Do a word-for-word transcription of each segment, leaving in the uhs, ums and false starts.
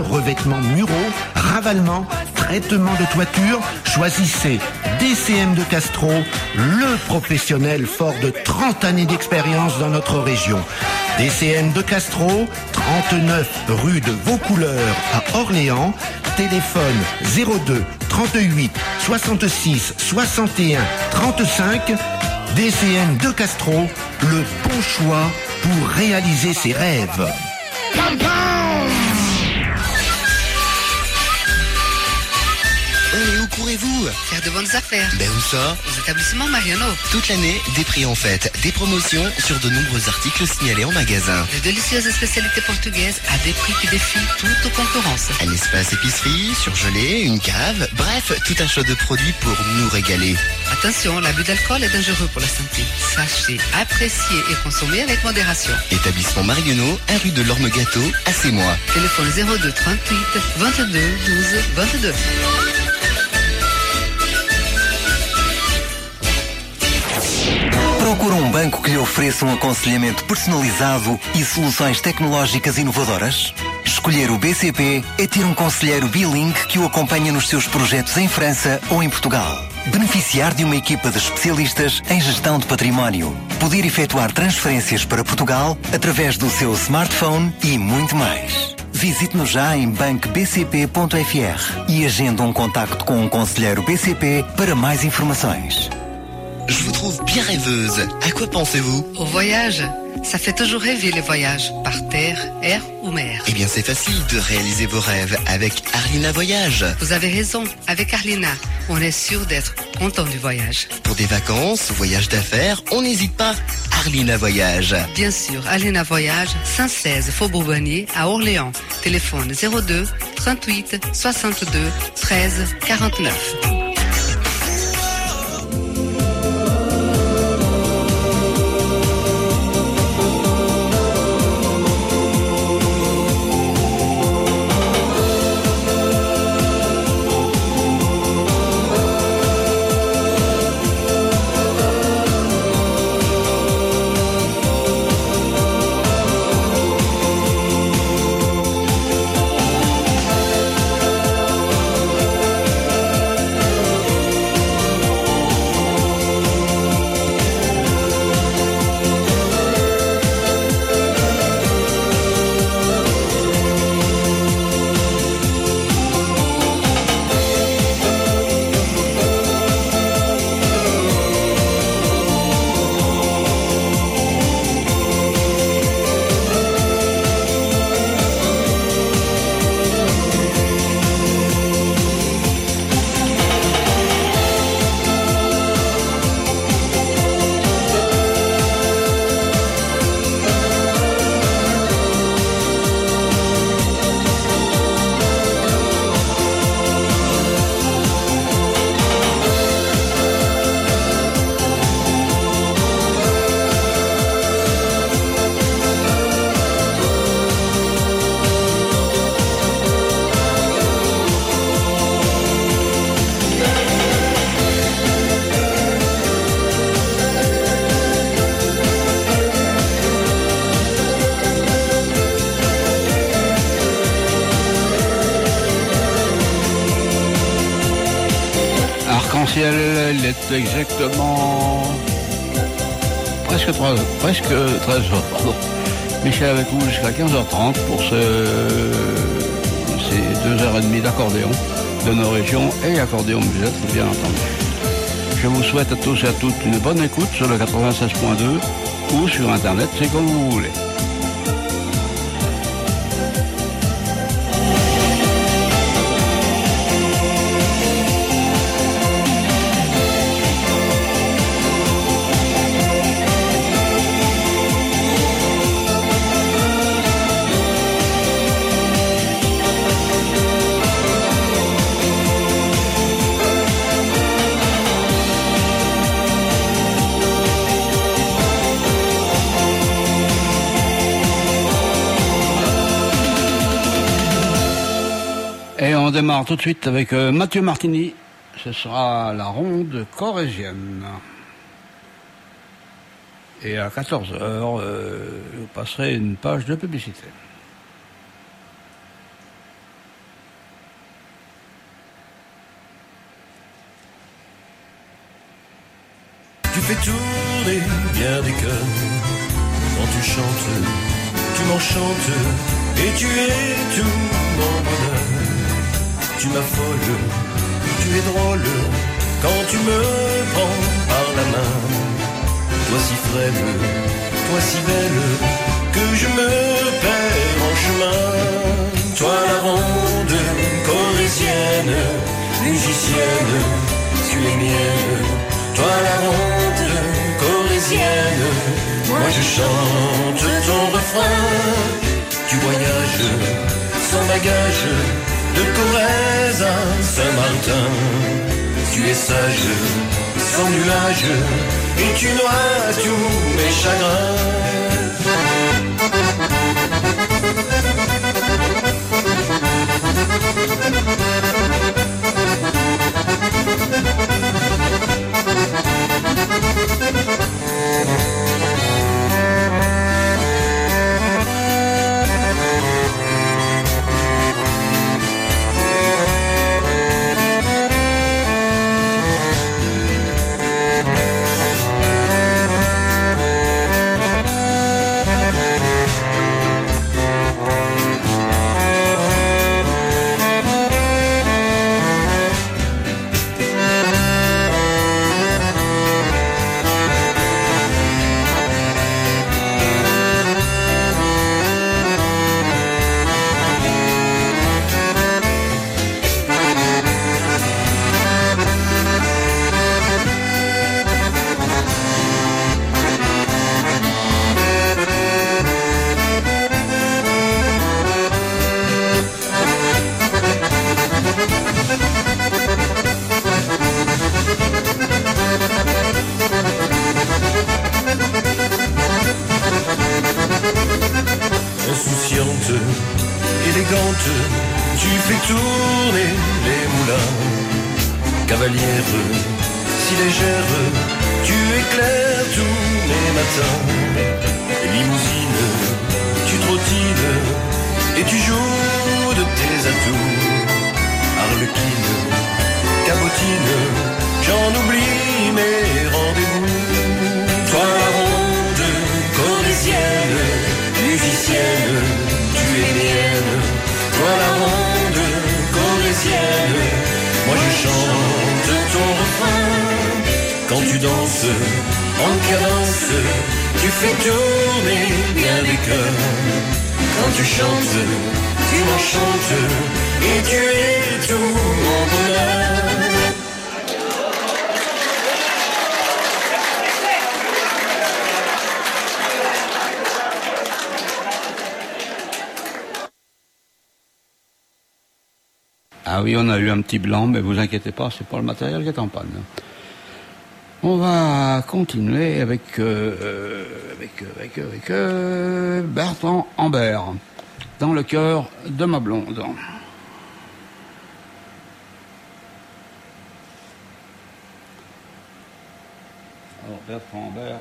revêtements muraux, ravalement, traitement de toiture, choisissez D C M de Castro, le professionnel fort de trente années d'expérience dans notre région. D C M de Castro, trente-neuf rue de Vaucouleurs à Orléans, téléphone zéro deux trente-huit soixante-six soixante et un trente-cinq. D C M de Castro, le bon choix pour réaliser ses rêves. Et où courez-vous? Faire de bonnes affaires. Ben où ça? Aux établissements Mariano. Toute l'année, des prix en fête, des promotions sur de nombreux articles signalés en magasin. De délicieuses spécialités portugaises à des prix qui défient toute concurrence. Un espace épicerie, surgelé, une cave, bref, tout un choix de produits pour nous régaler. Attention, l'abus d'alcool est dangereux pour la santé. Sachez, apprécier et consommer avec modération. Établissement Marionneau, un rue de l'Orme-Gâteau, à Sémois. Téléphone zéro deux trente-huit vingt-deux douze vingt-deux. Procura um banco que lhe ofereça um aconselhamento personalizado e soluções tecnológicas inovadoras? Escolher o B C P é ter um conselheiro bilingue que o acompanha nos seus projetos em França ou em Portugal. Beneficiar de uma equipa de especialistas em gestão de património. Poder efetuar transferências para Portugal através do seu smartphone e muito mais. Visite-nos já em banco b c p ponto f r e agende um contacto com um conselheiro B C P para mais informações. Je vous trouve bien rêveuse. À quoi pensez-vous? Au voyage. Ça fait toujours rêver les voyages, par terre, air ou mer. Eh bien, c'est facile de réaliser vos rêves avec Arlina Voyage. Vous avez raison, avec Arlina, on est sûr d'être content du voyage. Pour des vacances, voyages d'affaires, on n'hésite pas. Arlina Voyage. Bien sûr, Arlina Voyage, cent seize Faubourg Bonnier à Orléans. Téléphone zéro deux trente-huit soixante-deux treize quarante-neuf. Il est exactement presque trois, presque treize heures, pardon. Michel avec vous jusqu'à quinze heures trente pour ce, ces deux heures et demie d'accordéon de nos régions et accordéon musette, bien entendu. Je vous souhaite à tous et à toutes une bonne écoute sur le quatre-vingt-seize point deux ou sur Internet, c'est comme vous voulez. Et on démarre tout de suite avec euh, Mathieu Martini. Ce sera la ronde corrézienne. Et à quatorze heures, euh, vous passerez une page de publicité. tu fais tourner bien des cœurs. Quand tu chantes, tu m'enchantes, et tu es tout mon bonheur. Tu m'affoles, tu es drôle, quand tu me prends par la main. Toi si frêle, toi si belle, que je me perds en chemin. Toi la ronde corrézienne, musicienne, tu es mienne. Toi la ronde corrézienne, moi je chante ton refrain. Tu voyages sans bagage, de Corrèze à Saint-Martin. Tu es sage, sans nuage, et tu noies tous mes chagrins. Insouciante, élégante, tu fais tourner les moulins. Cavalière, si légère, tu éclaires tous les matins. Limousine, tu trottines, et tu joues de tes atouts. Arlequine, cabotine, j'en oublie mes rendez-vous. Toi la ronde corrézienne, musicienne, tu es mienne. Toi la ronde corrézienne, moi je chante ton refrain. Quand tu danses en cadence, tu fais tourner bien des cœurs. Quand tu chantes, tu m'enchantes, et tu es tout mon bonheur. Ah oui, on a eu un petit blanc, mais vous inquiétez pas, c'est pas le matériel qui est en panne. On va continuer avec euh, avec avec, avec euh, Bertrand Ambert, Dans le cœur de ma blonde. Alors Bertrand Ambert.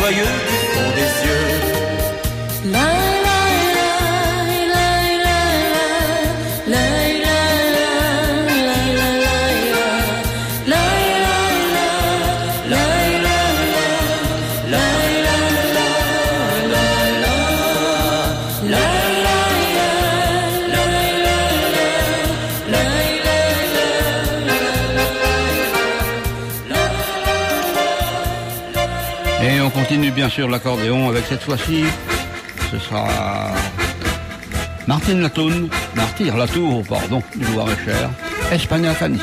joyeux du fond des yeux. La la la la la la la la la la Et on continue bien sûr l'accordéon avec cette fois-ci, ce sera Martine Latour, Martyr Latour, pardon, du Loir-et-Cher, Espagne Canis.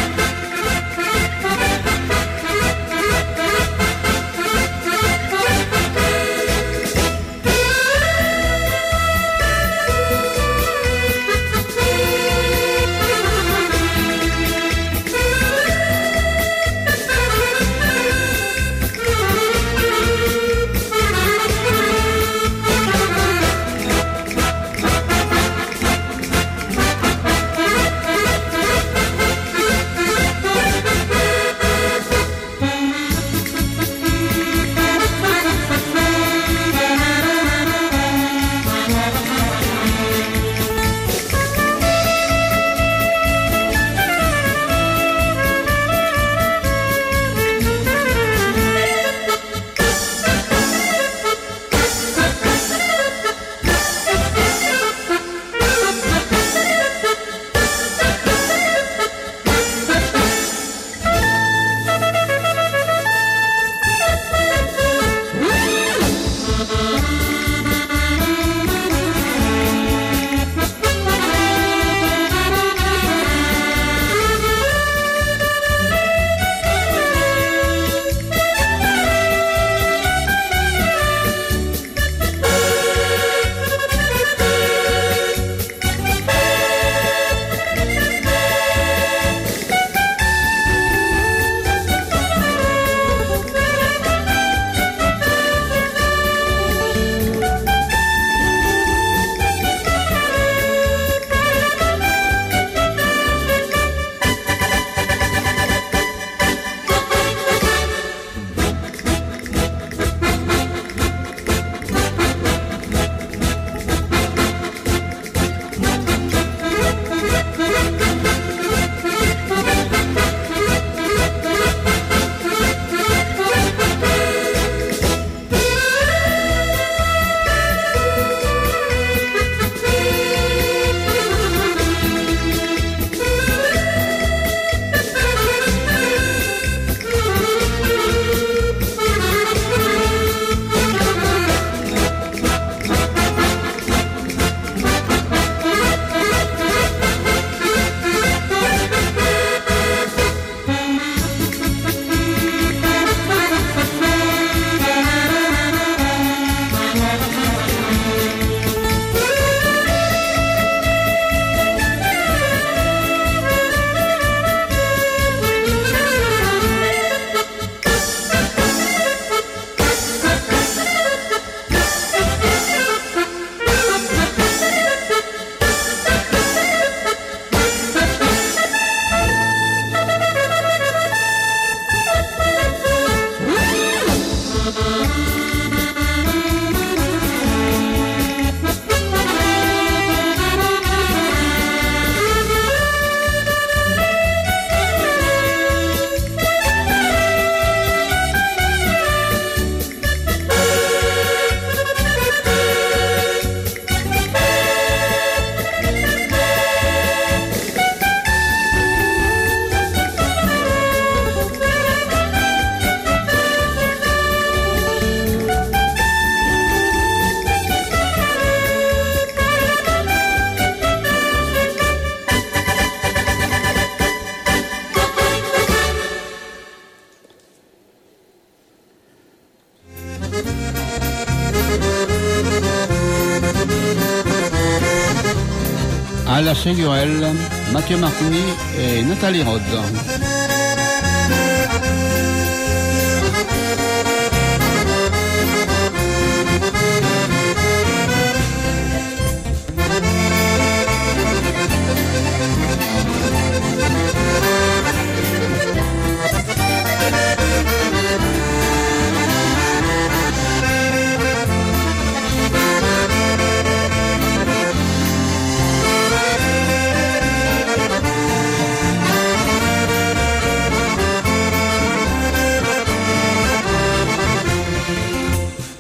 À la Ségurelle, Mathieu Martini et Nathalie Rode.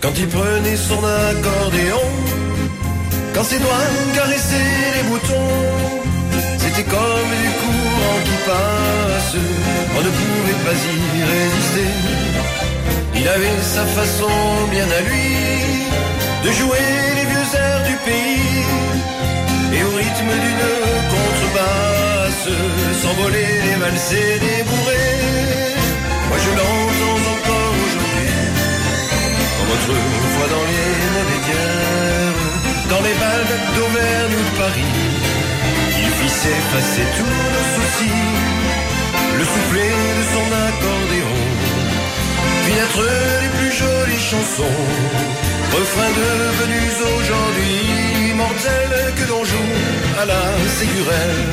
quand il prenait son accordéon, quand ses doigts caressaient les boutons, c'était comme du courant qui passe, on ne pouvait pas y résister. Il avait sa façon bien à lui de jouer les vieux airs du pays, et au rythme d'une contrebasse s'envoler les valsers des bourrées. Moi je l'entends encore aujourd'hui, comme autrefois dans les monédières, dans les bals d'Auvergne ou de Paris, il fit s'effacer tous nos soucis, le soufflet de son accordéon, puis naître les plus jolies chansons, refrains devenus aujourd'hui immortels que l'on joue à la Ségurelle.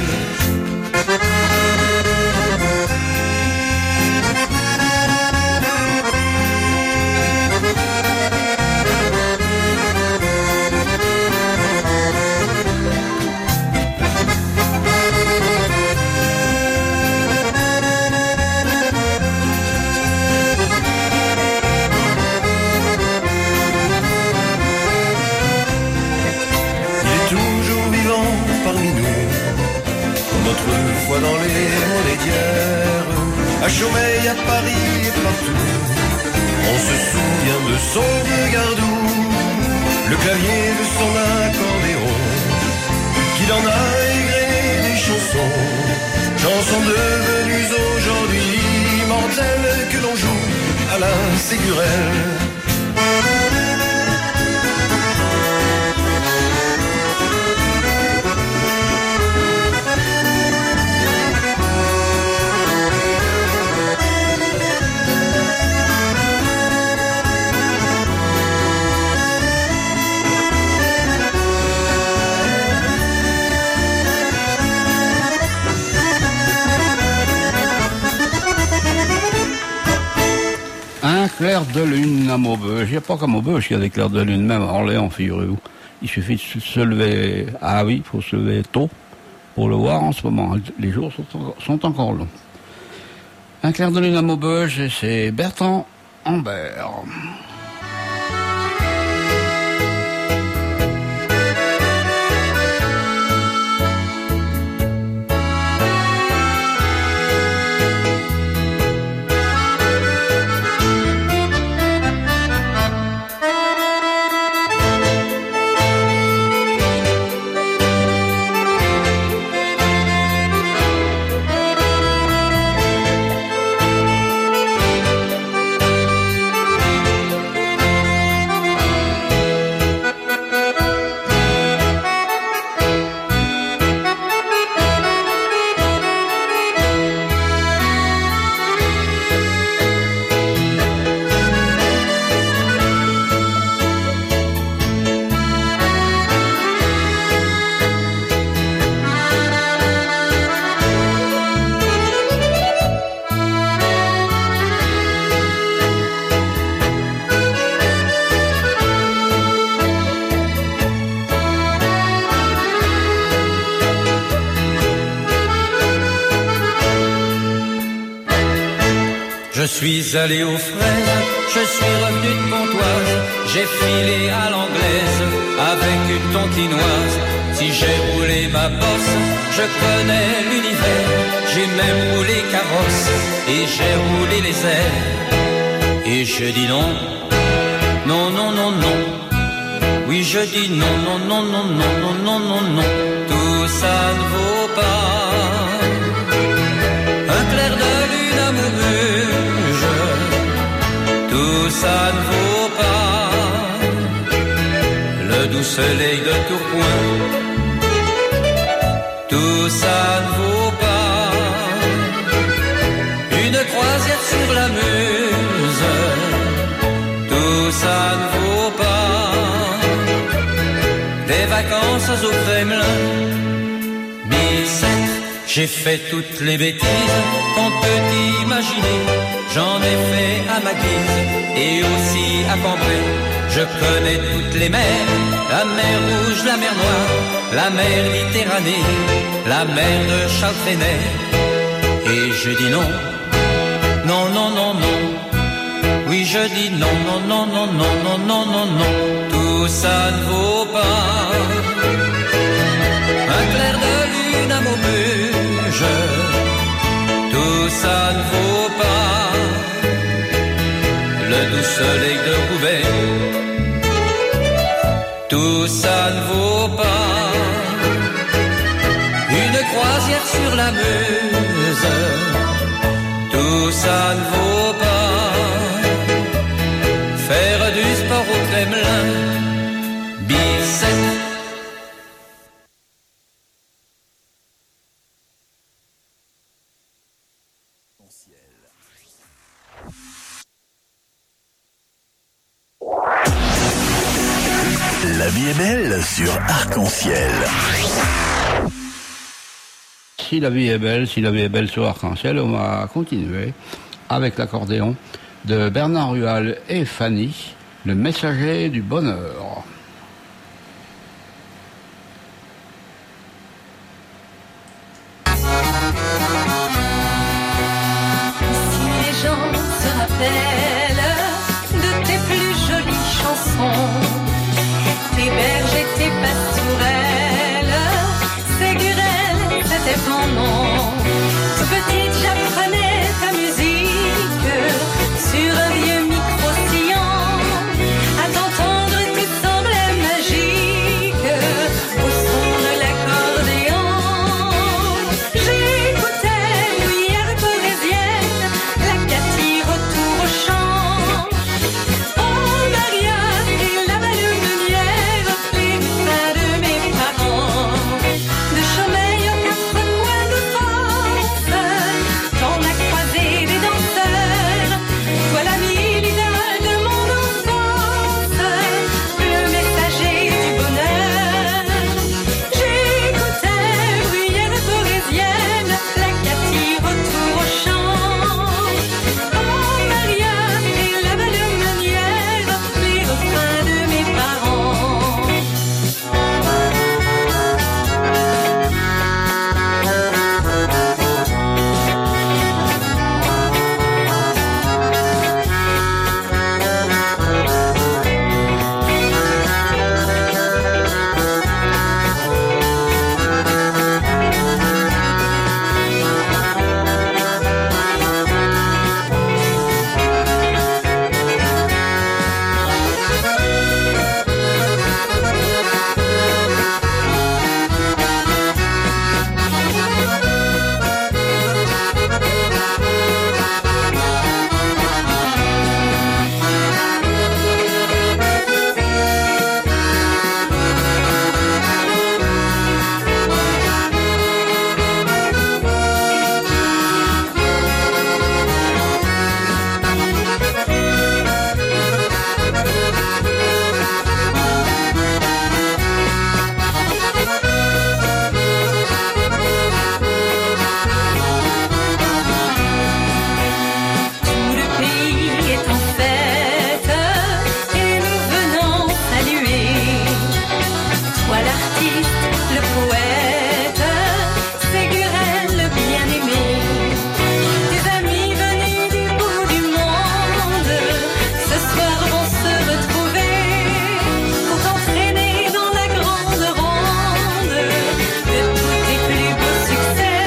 Autrefois dans les monédières, à Chaumeil, à Paris et partout, on se souvient de son vieux gardou, le clavier de son accordéon, qu'il en a égrené des chansons, chansons devenues aujourd'hui immortelles que l'on joue à la Ségurelle. Clair de lune à Maubeuge. Il n'y a pas qu'à Maubeuge qu'il y a des clairs de lune, même à Orléans, figurez-vous. Il suffit de se lever, ah oui, il faut se lever tôt pour le voir en ce moment. Les jours sont encore, sont encore longs. Un clair de lune à Maubeuge, et c'est Bertrand Ambert. Je suis allé aux fraises, je suis revenu de Pontoise, j'ai filé à l'anglaise avec une tonkinoise. Si j'ai roulé ma bosse, je connais l'univers, j'ai même roulé carrosse et j'ai roulé les airs. Et je dis non, non, non, non, non. Oui, je dis non, non, non, non, non, non, non, non, non. Tout ça ne vaut pas un clair de lune à Maubeuge. Tout ça ne vaut pas le doux soleil de Tourcoing. Tout ça ne vaut pas une croisière sur la Meuse. Tout ça ne vaut pas des vacances au Kremlin. mille sept, j'ai fait toutes les bêtises qu'on peut imaginer. J'en ai fait à ma guise et aussi à Cambrai. Je connais toutes les mers, la mer Rouge, la mer Noire, la mer Méditerranée, la mer de Charles Trenet. Et je dis non, non, non, non, non. Oui, je dis non, non, non, non, non, non, non, non, non, tout ça ne vaut pas un clair de lune à Maubeuge, tout ça ne vaut pas le doux soleil de Roubaix, tout ça ne vaut pas une croisière sur la Meuse, tout ça ne vaut pas faire du sport au Kremlin, Bicêtre. La vie est belle sur Arc-en-Ciel. Si la vie est belle, si la vie est belle sur Arc-en-Ciel, on va continuer avec l'accordéon de Bernard Rual et Fanny, le messager du bonheur. Si les gens se rappellent de tes plus jolies chansons, tes berges et tes pastourelles, Ségurelle, c'était ton nom. Toute petite, j'apprenais ta musique sur un vieux micro-sillon. À t'entendre, tout semblait magique au son de l'accordéon. J'écoutais Louillère Corésienne, la Cathy retour au champ. Oh Maria et la Valumenière, les mains de mes parents. De Chaumeil aux quatre coins de France, t'en as croisé des danseurs. Toi l'ami, l'idole de mon enfance, le messager du bonheur. J'écoutais Bruyère Corésienne, la Cathy retour au champ. Oh Maria et la Valumenière, les refrains de mes parents. Tout le pays est en fête et nous venons saluer. Toi l'artiste, le poète, Ségurelle le bien-aimé. Tes amis venus du bout du monde, ce soir vont se retrouver pour t'entraîner dans la grande ronde de tous tes plus beaux succès.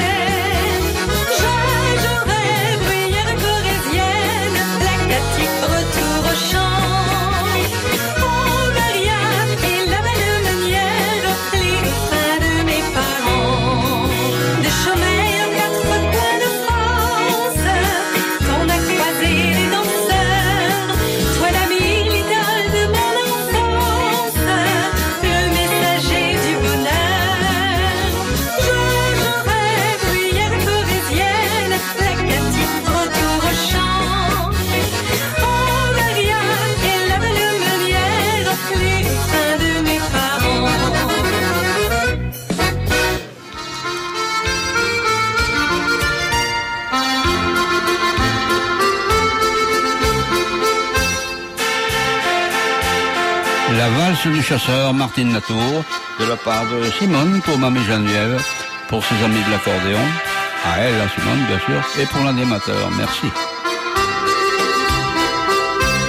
Je jouerai Bruyère Corésienne, la Cathy retour au champ. Oh Maria et la Valumenière, les refrains de mes parents. De Chaumeil aux quatre coins de France, t'en as croisé des danseurs. Toi l'ami, l'idole de mon enfance, le messager du bonheur. Je jouerai Bruyère Corésienne, la Cathy retour au champ. Oh Maria et la Valumenière, les refrains de mes parents. La valse du chasseur, Martine Latour, de la part de Simone pour Mamie Geneviève, pour ses amis de l'accordéon, à elle, à Simone bien sûr, et pour l'animateur. Merci.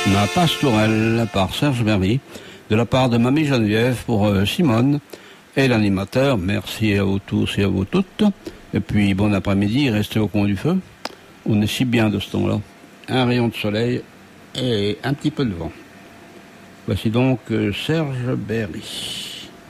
Ma pastourelle par Serge Bermy, de la part de Mamie Geneviève pour euh, Simone et l'animateur. Merci à vous tous et à vous toutes. Et puis bon après-midi, restez au coin du feu. On est si bien de ce temps-là. Un rayon de soleil et un petit peu de vent. Voici donc euh, Serge Berry.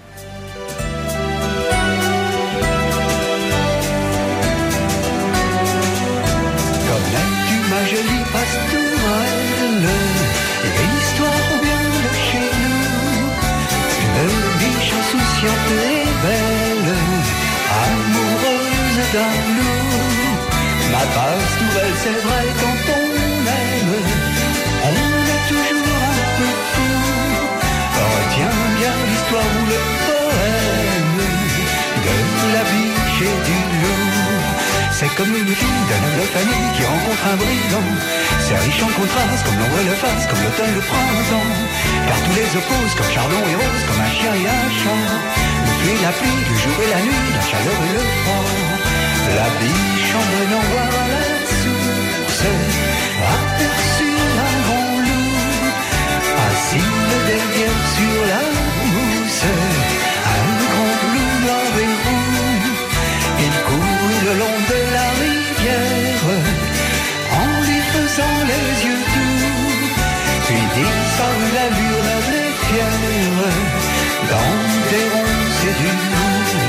Ma jolie pastourelle, l'histoire vient de chez nous. Une biche insouciante et belle, amoureuse d'un loup. Ma pastourelle, c'est vrai, quand on aime, on est toujours un peu fou. Retiens bien l'histoire ou le poème de la biche et du loup. C'est comme une fille d'un homme de famille qui rencontre un brigand. C'est riche en contraste, comme l'ombre et le face, comme l'automne et le printemps. Car tous les opposent, comme chardon et rose, comme un chien et un chat. Le feu et la pluie, le jour et la nuit, la chaleur et le froid. La biche en venant voir à la source aperçut un grand loup, assis le derrière sur la mousse. Un grand loup noir et roux, il courut le long de la rivière en lui faisant les yeux doux, puis disparut l'allure noble et fière dans des ronces et du loup.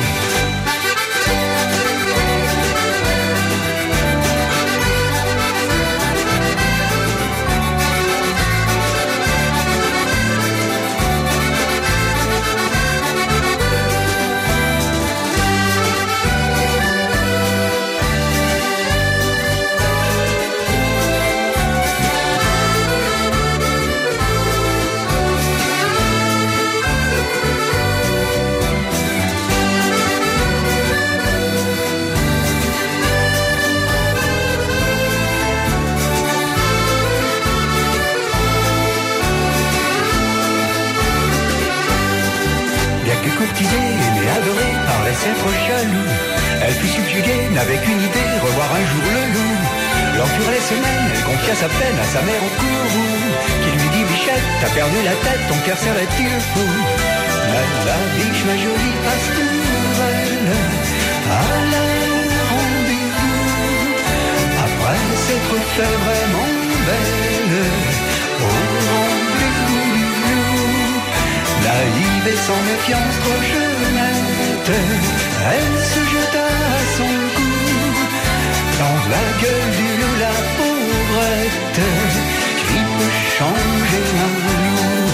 Être jaloux, elle fut subjuguée, n'avait qu'une idée, revoir un jour le loup. L'enfurent les semaines, elle confia sa peine à sa mère au courroux, qui lui dit: Bichette, t'as perdu la tête, ton cœur serait-il fou? La, la biche, ma jolie pastourelle, alla au rendez-vous. Après s'être fait vraiment belle, au rendez-vous du loup. Naïve et sans méfiance, trop jeunette, elle se jeta à son cou. Dans la gueule du loup, la pauvrette, qui peut changer un loup.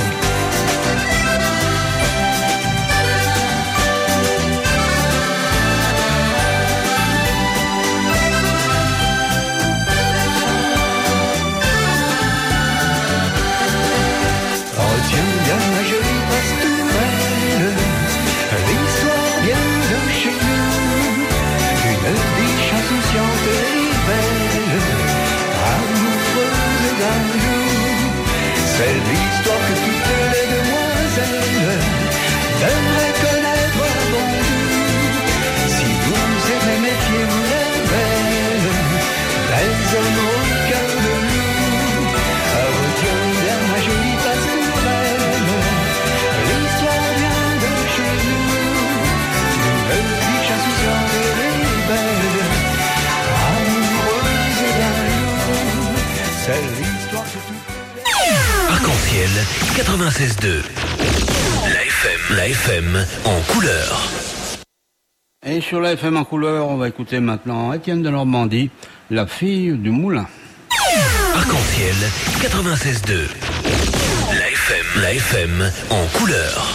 Retiens bien ma jolie pastourelle, l'histoire vient de chez nous. Une biche insouciante et belle, amoureuse d'un loup. C'est l'histoire que toutes les demoiselles devraient connaître avant nous. Si vous aimez, méfiez-vous les belles, belles hommes au cœur de loup. Retiens bien ma jolie pastourelle, l'histoire vient de chez nous. Une biche insouciante et belle, amoureuse d'un loup. C'est l'histoire que tout. Arc-en-ciel quatre-vingt-seize deux. La F M, la F M en couleur. Et sur la F M en couleur, on va écouter maintenant Étienne de Normandie, la fille du moulin. Arc-en-ciel quatre-vingt-seize deux. La F M, la F M en couleur.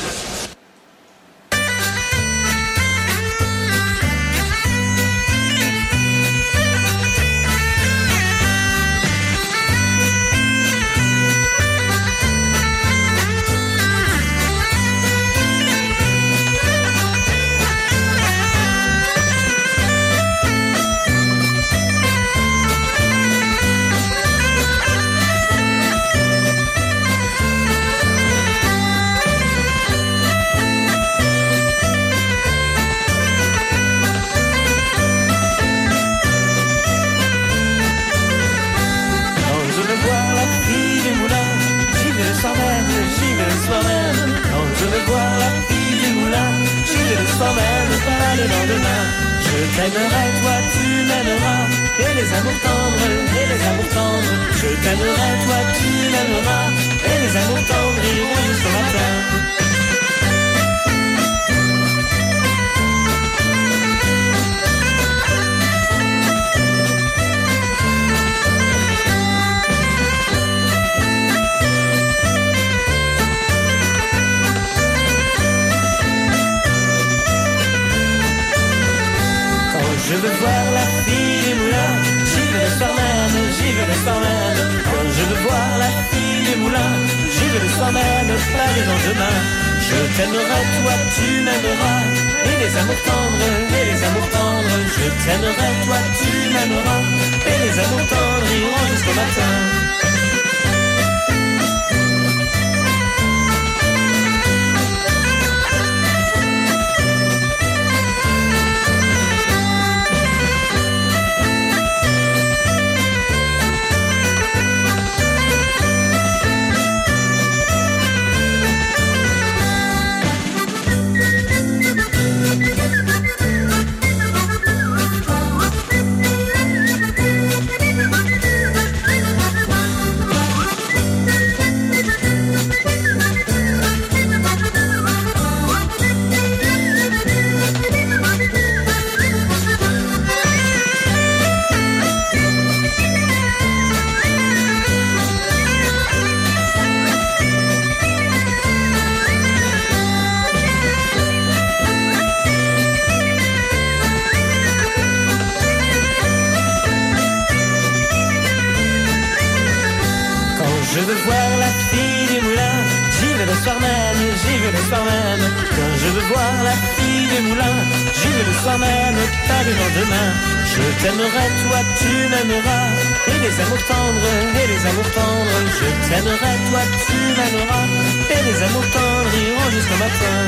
t'aimerai, toi tu m'aimeras, et les amours tendres, et les amours tendres. Je t'aimerai, toi tu m'aimeras, et les amours tendres iront jusqu'au matin. Je veux voir la fille des moulins, j'y vais le soir même, j'y vais le soir même. Quand je veux voir la fille des moulins, j'y vais le soir même, pas le lendemain. Je t'aimerai, toi tu m'aimeras, et les amours tendres, et les amours tendres. Je t'aimerai, toi tu m'aimeras, et les amours tendres iront jusqu'au matin. Je veux voir la fille des moulins, j'y vais le soir même, j'y vais le soir même. Quand je veux voir la fille des moulins, j'y vais le soir même, pas le lendemain. Je t'aimerai, toi tu m'aimeras, et les amours tendres, et les amours tendres. Je t'aimerai, toi tu m'aimeras, et les amours tendres iront jusqu'au matin.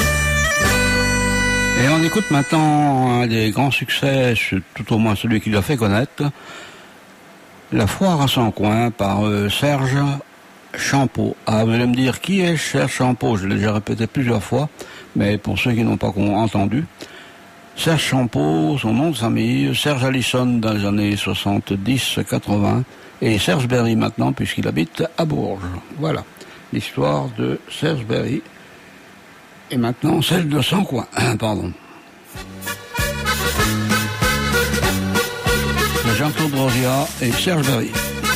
Et on écoute maintenant un des grands succès, tout au moins celui qui l'a fait connaître, La foire à son coin par euh, Serge Champeau. Ah, vous allez me dire, qui est Serge Champeau? Je l'ai déjà répété plusieurs fois, mais pour ceux qui n'ont pas entendu, Serge Champeau, son nom de famille, Serge Allison dans les années soixante-dix quatre-vingts, et Serge Berry maintenant, puisqu'il habite à Bourges. Voilà, l'histoire de Serge Berry, et maintenant celle de son coin. Pardon. Jean-Claude Rosia et Serge Berry.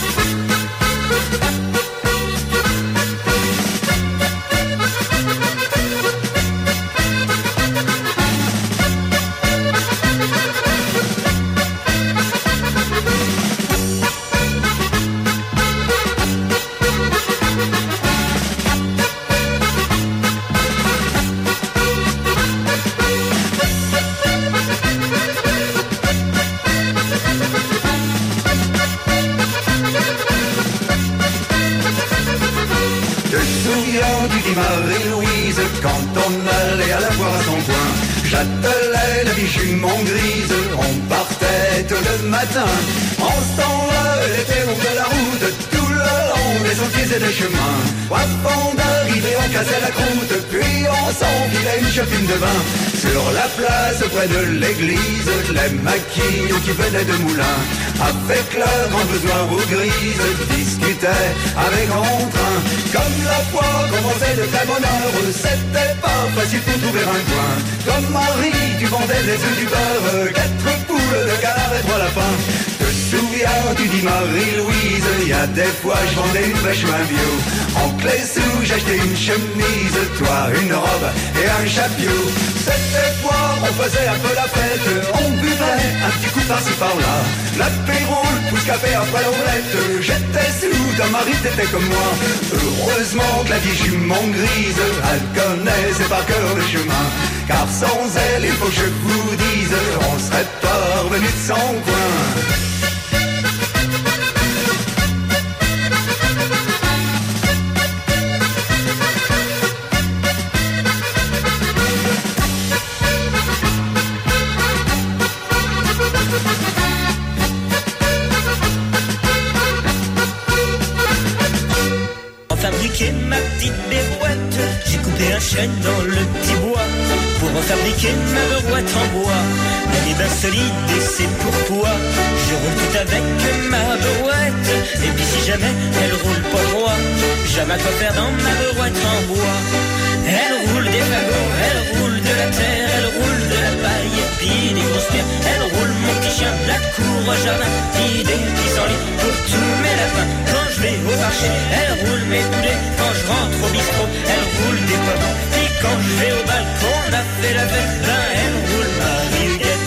Marie-Louise, quand on allait à la foire à son coin, j'attelais la jument grise, on partait tôt le matin. En ce temps-là, elle était longue de la route, tout le long des sentiers et des chemins. Avant d'arriver, on cassait la croûte, puis on s'enfilait une chopine de vin. Sur la place près de l'église, les maquillons qui venaient de Moulins, avec leur grand besoin aux grises, discutaient avec entrain. Comme la foire commençait de très bonne heure, c'était pas facile pour trouver un coin. Comme Marie, tu vendais des œufs, du beurre, quatre poules de canard et trois lapins. Te souviens-tu, dis Marie-Louise, il y a des fois je vendais une fraîche main bio. En clé sous, j'achetais une chemise, toi une robe et un chapeau. Cette fois, on faisait un peu la fête, on buvait un petit coup par-ci par-là. L'apéro, le pouce-café après l'omelette, j'étais sous, ta Marie t'étais comme moi. Heureusement que la vieille jument grise, elle connaissait par cœur le chemin. Car sans elle, il faut que je vous dise, on serait pas revenu de son coin. fabriquer ma petite bérouette, j'ai coupé un chêne dans le petit bois pour en fabriquer ma berouette en bois. Elle est bien solide et c'est pourquoi je roule tout avec ma berouette. Et puis si jamais elle roule pas droit, jamais à quoi faire dans ma berouette en bois. Elle roule des fagots, elle roule de la terre, elle roule de la paille et puis des grosses pierres. Elle roule mon petit chien de la cour au jardin, puis des pissenlits pour tous mes lapins. Quand je vais au marché, elle roule mes poulets. Quand je rentre au bistrot, elle roule des pommes. Et quand je vais au balcon, on a fait la fête, ben elle roule ma Huguette.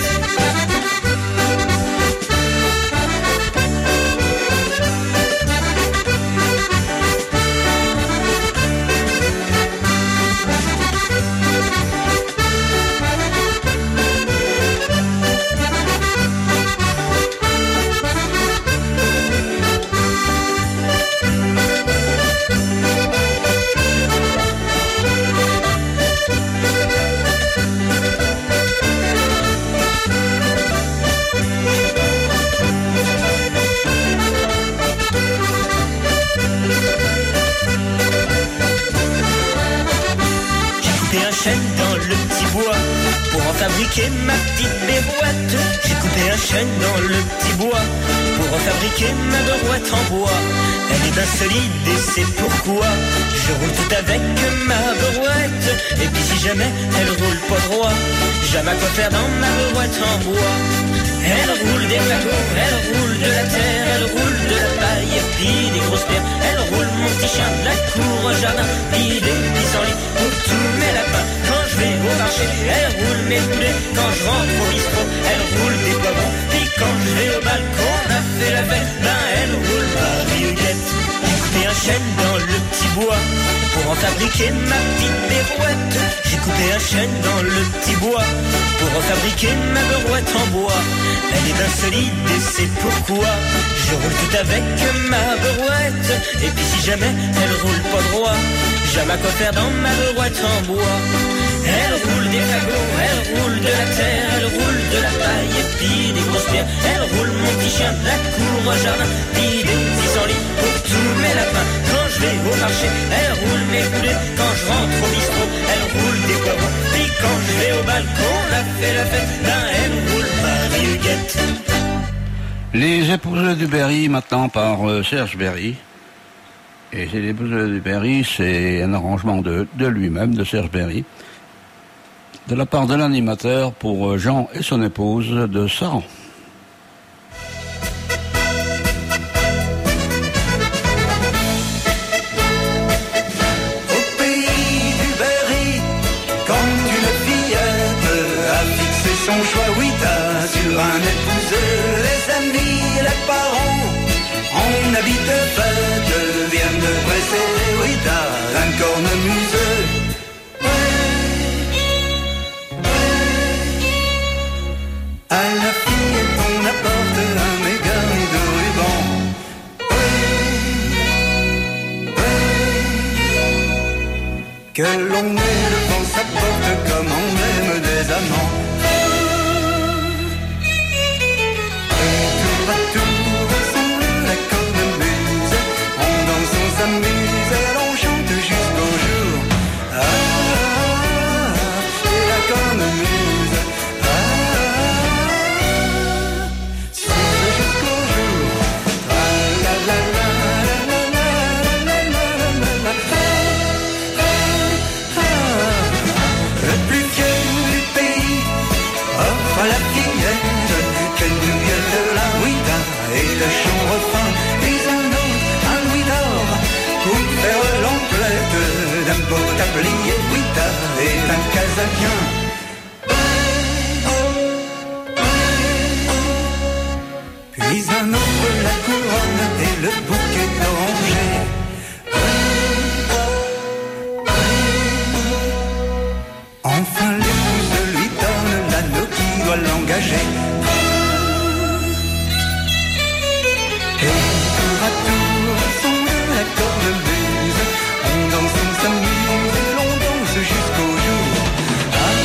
Dans le petit bois pour en fabriquer ma petite bérouette. J'ai coupé un chêne dans le petit bois pour en fabriquer ma berouette en bois. Elle est bien solide et c'est pourquoi je roule tout avec ma berouette. Et puis si jamais elle roule pas droit, jamais à quoi faire dans ma berouette en bois. Elle roule des fagots, elle roule de la terre, elle roule de la paille et puis des grosses pierres. Elle roule mon petit chien de la cour au jardin, puis des pissenlits pour tous mes lapins. Quand je vais au marché, elle roule mes poulets. Quand je rentre au bistrot, elle roule des poivrons. Puis quand je vais au balcon, on a fait la fête, ben elle roule ma Huguette. J'ai coupé un chêne dans le petit bois pour en fabriquer ma petite bérouette. J'ai coupé un chêne dans le petit bois pour en fabriquer ma berouette en bois. Elle est bien solide et c'est pourquoi je roule tout avec ma berouette. Et puis si jamais elle roule pas droit, jamais à quoi faire dans ma berouette en bois. Elle roule des fagots, elle roule de la terre, elle roule de la paille et puis des grosses pierres. Elle roule mon petit chien de la cour au jardin, puis des pissenlits pour tous mes lapins. Quand je vais au marché, elle roule mes poulets. Quand je rentre au bistrot, elle roule des poivrons. Puis quand je vais au balcon, on a fait la fête, ben elle roule ma Huguette. Les Épouseux du Berry, maintenant par euh, Serge Berry. Et c'est les Épouseux du Berry, c'est un arrangement de, de lui-même, de Serge Berry, de la part de l'animateur pour Jean et son épouse de Saran. Au pays du Berry, quand une fillette a fixé son choix, oui, t'as sur un épouseux, les amis, les parents, en habit de fête, viennent de presser, oui, t'as un cornemuseux. À la fillette on apporte un méga de ruban. Oui, oui. Que l'on met devant sa porte comme on aime des amants. Et tour à tour au son de la cornemuse, on danse, on s'amuse et l'on chante jusqu'au jour. Ah, et la cornemuse. La fillette, qu'elle nous vienne de la Ouida et de chant refrain, puis un autre, un louis d'or, pour faire l'emplette d'un beau tablier Ouida et d'un casacien. Puis un autre, la couronne et le bouquet d'orangers. Enfin l'épouse lui donne l'anneau qui doit l'engager. Et tour à tour, au son de la cornemuse, on danse, on s'amuse et l'on danse jusqu'au jour. Ah,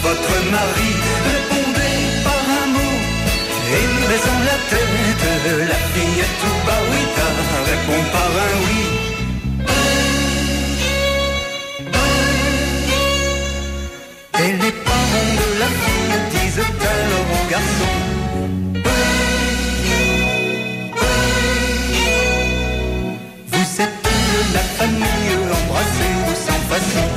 votre mari. Répondez par un mot et baissant la tête, la fille est tout bas, oui, t'as répond par un oui. Et les parents de la fille disent alors au garçon: vous êtes la famille, embrassez-vous sans façon.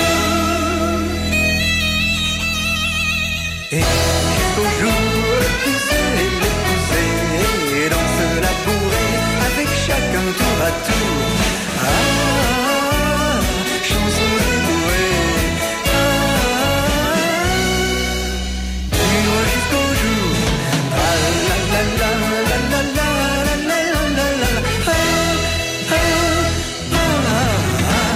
Et jusqu'au jour le pousser, le pousser, et danse la bourrée avec chacun tour à tour. Ah, chanson débourrée. Jusqu'au jour, ah la la la la la la la la la la, ah ah ah ah.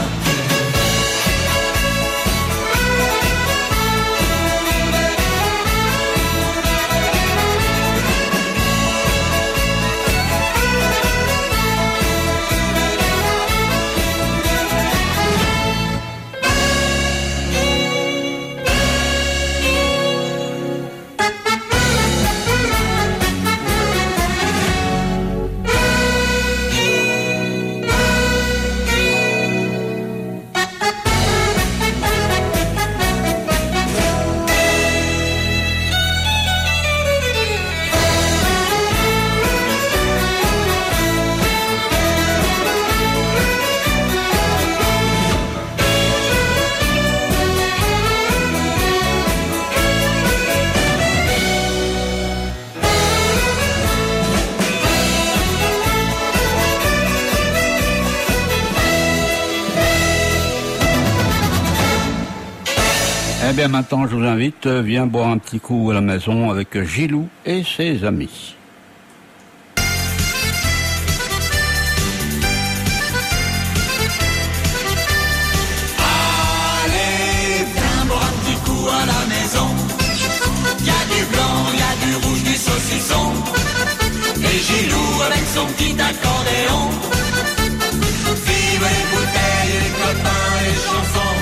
Eh bien maintenant je vous invite, viens boire un petit coup à la maison avec Gilou et ses amis. Allez, viens boire un petit coup à la maison. Y a du blanc, y a du rouge, du saucisson. Et Gilou avec son petit accordéon. Vive les bouteilles, les copains, les chansons.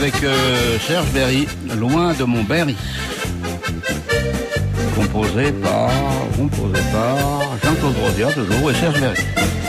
avec euh, Serge Berry, Loin de mon Berry. Composé par, composé par Jean-Claude Brodia, toujours, et Serge Berry.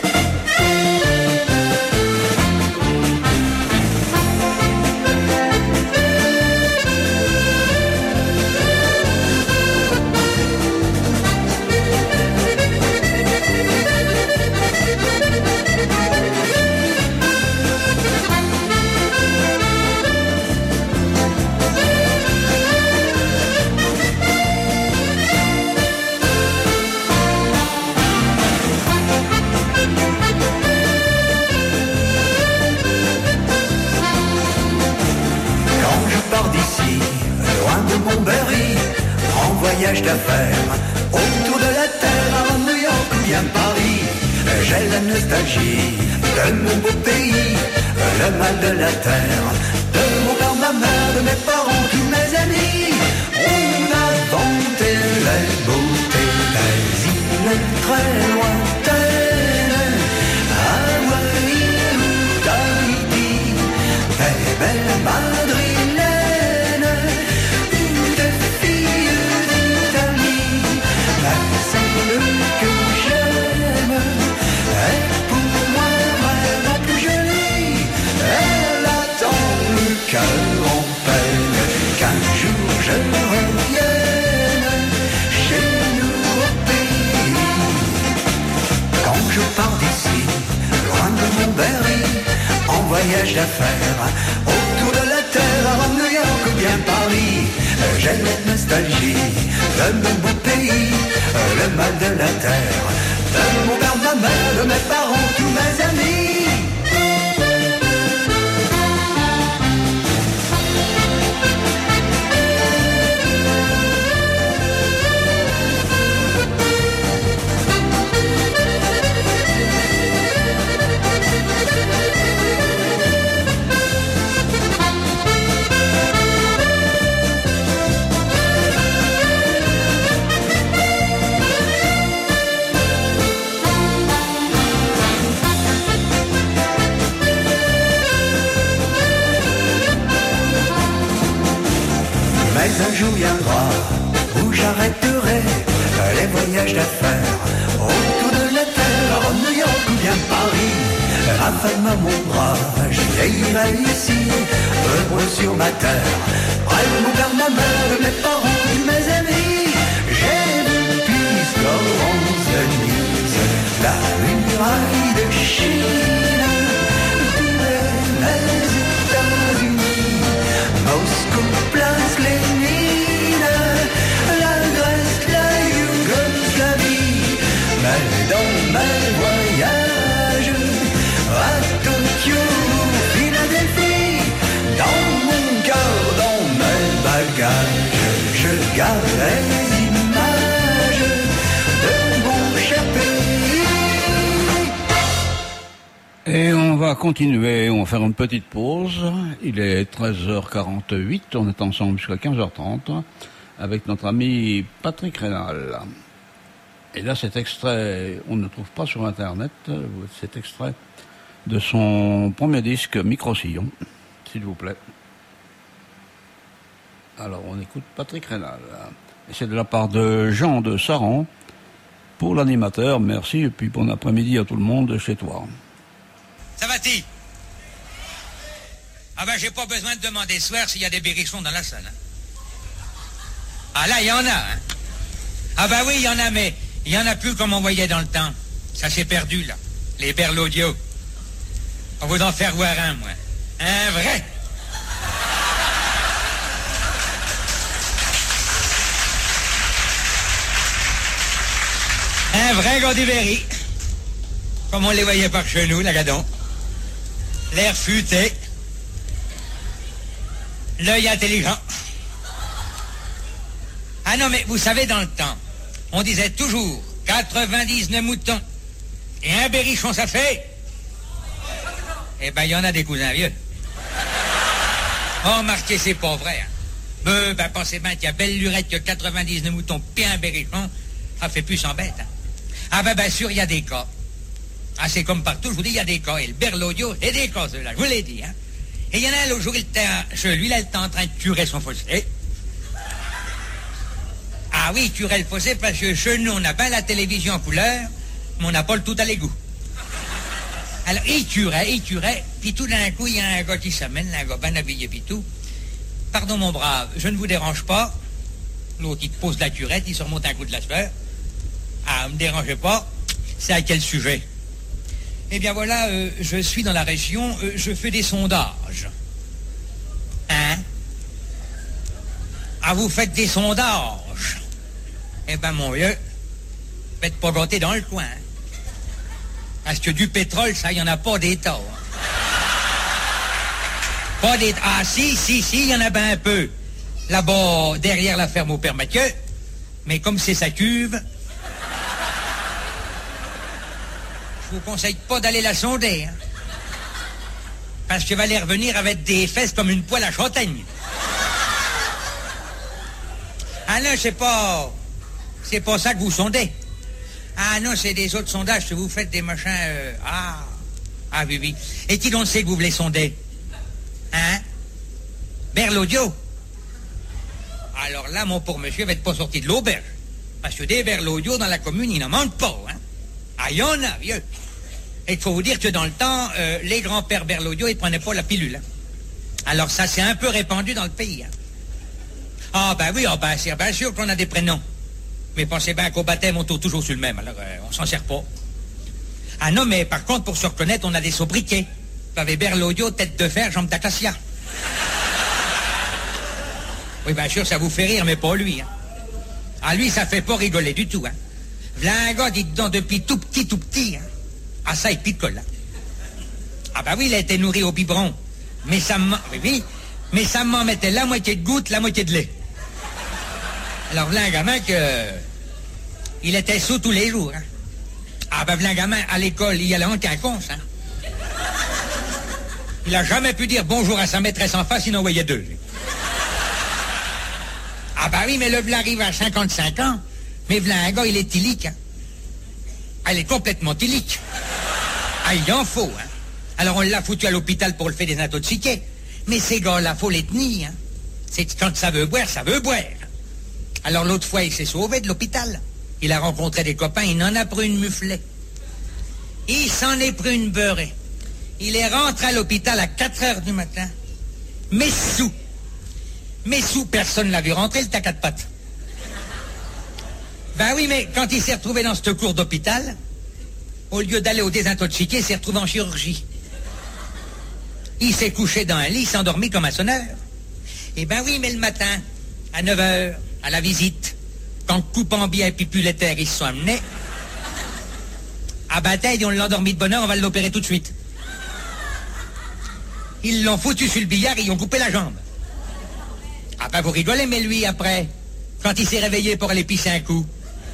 Voyage d'affaires autour de la terre, à New York ou bien Paris. J'ai la nostalgie de mon beau pays, le mal de la terre, de mon père, ma mère, de mes parents, tous mes amis. On a vanté les beautés des îles très lointaines, Hawaï ou Tahiti, des belles madrilènes, ou des filles celle que j'aime est pour moi vraiment plus jolie. Elle attend le cœur en peine qu'un jour je revienne chez nous au pays. Quand je pars d'ici, loin de mon Berry, en voyage d'affaires, autour de la terre, à New York ou bien Paris, j'ai la nostalgie de mon beau pays, le mal de la terre, de mon père, ma mère, de mes parents, tous mes amis. Mais un jour viendra où j'arrêterai les voyages d'affaires autour de la terre, à New York ou bien Paris. Ma femme à mon bras, je vieillirai ici, heureux sur ma terre, près de mon père, ma mère, de mes parents, de mes amis. J'ai vu Pise, Florence, Venise, la muraille de Chine, les États-Unis, Moscou, place Lénine, la Grèce, la Yougoslavie. Mais dans mes voyages, à Tokyo, Philadelphie, dans mon cœur, dans mes bagages, je garde les images de mon cher pays. Et on va continuer, on va faire une petite pause. Il est treize heures quarante-huit, on est ensemble jusqu'à quinze heures trente avec notre ami Patrick Rénal. Et là, cet extrait, on ne trouve pas sur Internet, cet extrait de son premier disque Micro-Sillon, s'il vous plaît. Alors, on écoute Patrick Rénal. Et c'est de la part de Jean de Saran. Pour l'animateur, merci, et puis bon après-midi à tout le monde chez toi. Ça va-t-il? Ah ben, j'ai pas besoin de demander ce soir s'il y a des berrichons dans la salle. Hein. Ah là, il y en a, hein. Ah ben oui, il y en a, mais il y en a plus comme on voyait dans le temps. Ça s'est perdu, là. Les berlaudios. On va en faire voir un, moi. Un vrai. Un vrai gars du Berry. Comme on les voyait par chez nous, là, gadon. L'air futé. L'œil intelligent. Ah non, mais vous savez, dans le temps, on disait toujours quatre-vingt-dix-neuf moutons et un berrichon, ça fait. Eh ben, il y en a des cousins vieux. Oh, marquez, c'est pas vrai. Hein. Ben, ben, pensez bien qu'il y a belle lurette que quatre-vingt-dix-neuf moutons puis un berrichon, ça fait plus en bête. Hein. Ah ben, bien sûr, il y a des cas. Ah, c'est comme partout, je vous dis, il y a des cas. Et le berlaudio, et des cas, ceux-là, je vous l'ai dit. Hein. Et il y en a un, l'autre jour, il était, celui-là, il était en train de curer son fossé. Ah oui, curer le fossé, parce que chez nous, on a pas la télévision en couleur, mais on n'a pas le tout à l'égout. Alors, il curait, il curait, puis tout d'un coup, il y a un gars qui s'amène, un gars bien habillé, puis tout. Pardon, mon brave, je ne vous dérange pas. L'autre, il te pose la curette, il se remonte un coup de la sueur. Ah, ne me dérangez pas. C'est à quel sujet? Eh bien voilà, euh, je suis dans la région, euh, je fais des sondages. Hein? Ah, vous faites des sondages? Eh ben, mon vieux, faites pas gâter dans le coin. Hein? Parce que du pétrole, ça, il n'y en a pas des tas. Hein? Pas des... Ah, si, si, si, il y en a bien un peu. Là-bas, derrière la ferme au Père Mathieu. Mais comme c'est sa cuve, je vous conseille pas d'aller la sonder. Hein? Parce que va aller revenir avec des fesses comme une poêle à châtaigne. Ah non, c'est pas... C'est pas ça que vous sondez. Ah non, c'est des autres sondages que vous faites des machins... Euh... Ah... Ah oui, oui. Et qui donc sait que vous voulez sonder? Hein? Berlaudio. Alors là, mon pauvre monsieur va être pas sorti de l'auberge. Parce que des Berlaudio dans la commune, il n'en manque pas, hein? Ah, il y en a, vieux. Et il faut vous dire que dans le temps, euh, les grands-pères Berlaudio, ils prenaient pas la pilule. Hein? Alors ça, c'est un peu répandu dans le pays. Hein? Ah ben oui, ah ben c'est bien sûr qu'on a des prénoms. Mais pensez bien qu'au baptême, on tourne toujours sur le même, alors euh, on s'en sert pas. Ah non, mais par contre, pour se reconnaître, on a des sobriquets. Vous avez Berlaudio, tête de fer, jambe d'acacia. Oui, bien sûr, ça vous fait rire, mais pas lui. Hein. Ah, lui, ça fait pas rigoler du tout. Hein. V'là un gars, dites donc, depuis tout petit, tout petit. Hein. Ah, ça, il picole. Hein. Ah, bah oui, il a été nourri au biberon. Mais sa maman, oui, oui, mais sa maman mettait la moitié de goutte, la moitié de lait. Alors, v'là un gamin que... Il était sous tous les jours. Hein. Ah, bah v'là un gamin, à l'école, il y allait en quinconce. Hein. Il a jamais pu dire bonjour à sa maîtresse en face, il en voyait deux. Lui. Ah bah oui, mais le v'là arrive à cinquante-cinq ans, mais v'là un gars, il est tilique. Hein. Ah, il est complètement tilique. Ah, il en faut. Hein. Alors on l'a foutu à l'hôpital pour le faire des intoxiqués. Mais ces gars-là, faut les tenir. Hein. C'est quand ça veut boire, ça veut boire. Alors l'autre fois, il s'est sauvé de l'hôpital. Il a rencontré des copains, il en a pris une muflée. Il s'en est pris une beurrée. Il est rentré à l'hôpital à quatre heures du matin. Mais sous. Mais sous, personne l'a vu rentrer, le tac à pattes. Ben oui, mais quand il s'est retrouvé dans cette cour d'hôpital, au lieu d'aller au désintoxiqué, il s'est retrouvé en chirurgie. Il s'est couché dans un lit, il s'est endormi comme un sonneur. Eh ben oui, mais le matin, à neuf heures, à la visite, quand coupant bien et pipulétaire, ils se sont amenés, à bataille, on l'a endormi de bonne heure, on va l'opérer tout de suite. Ils l'ont foutu sur le billard et ils ont coupé la jambe. Ah ben vous rigolez, mais lui, après, quand il s'est réveillé pour aller pisser un coup,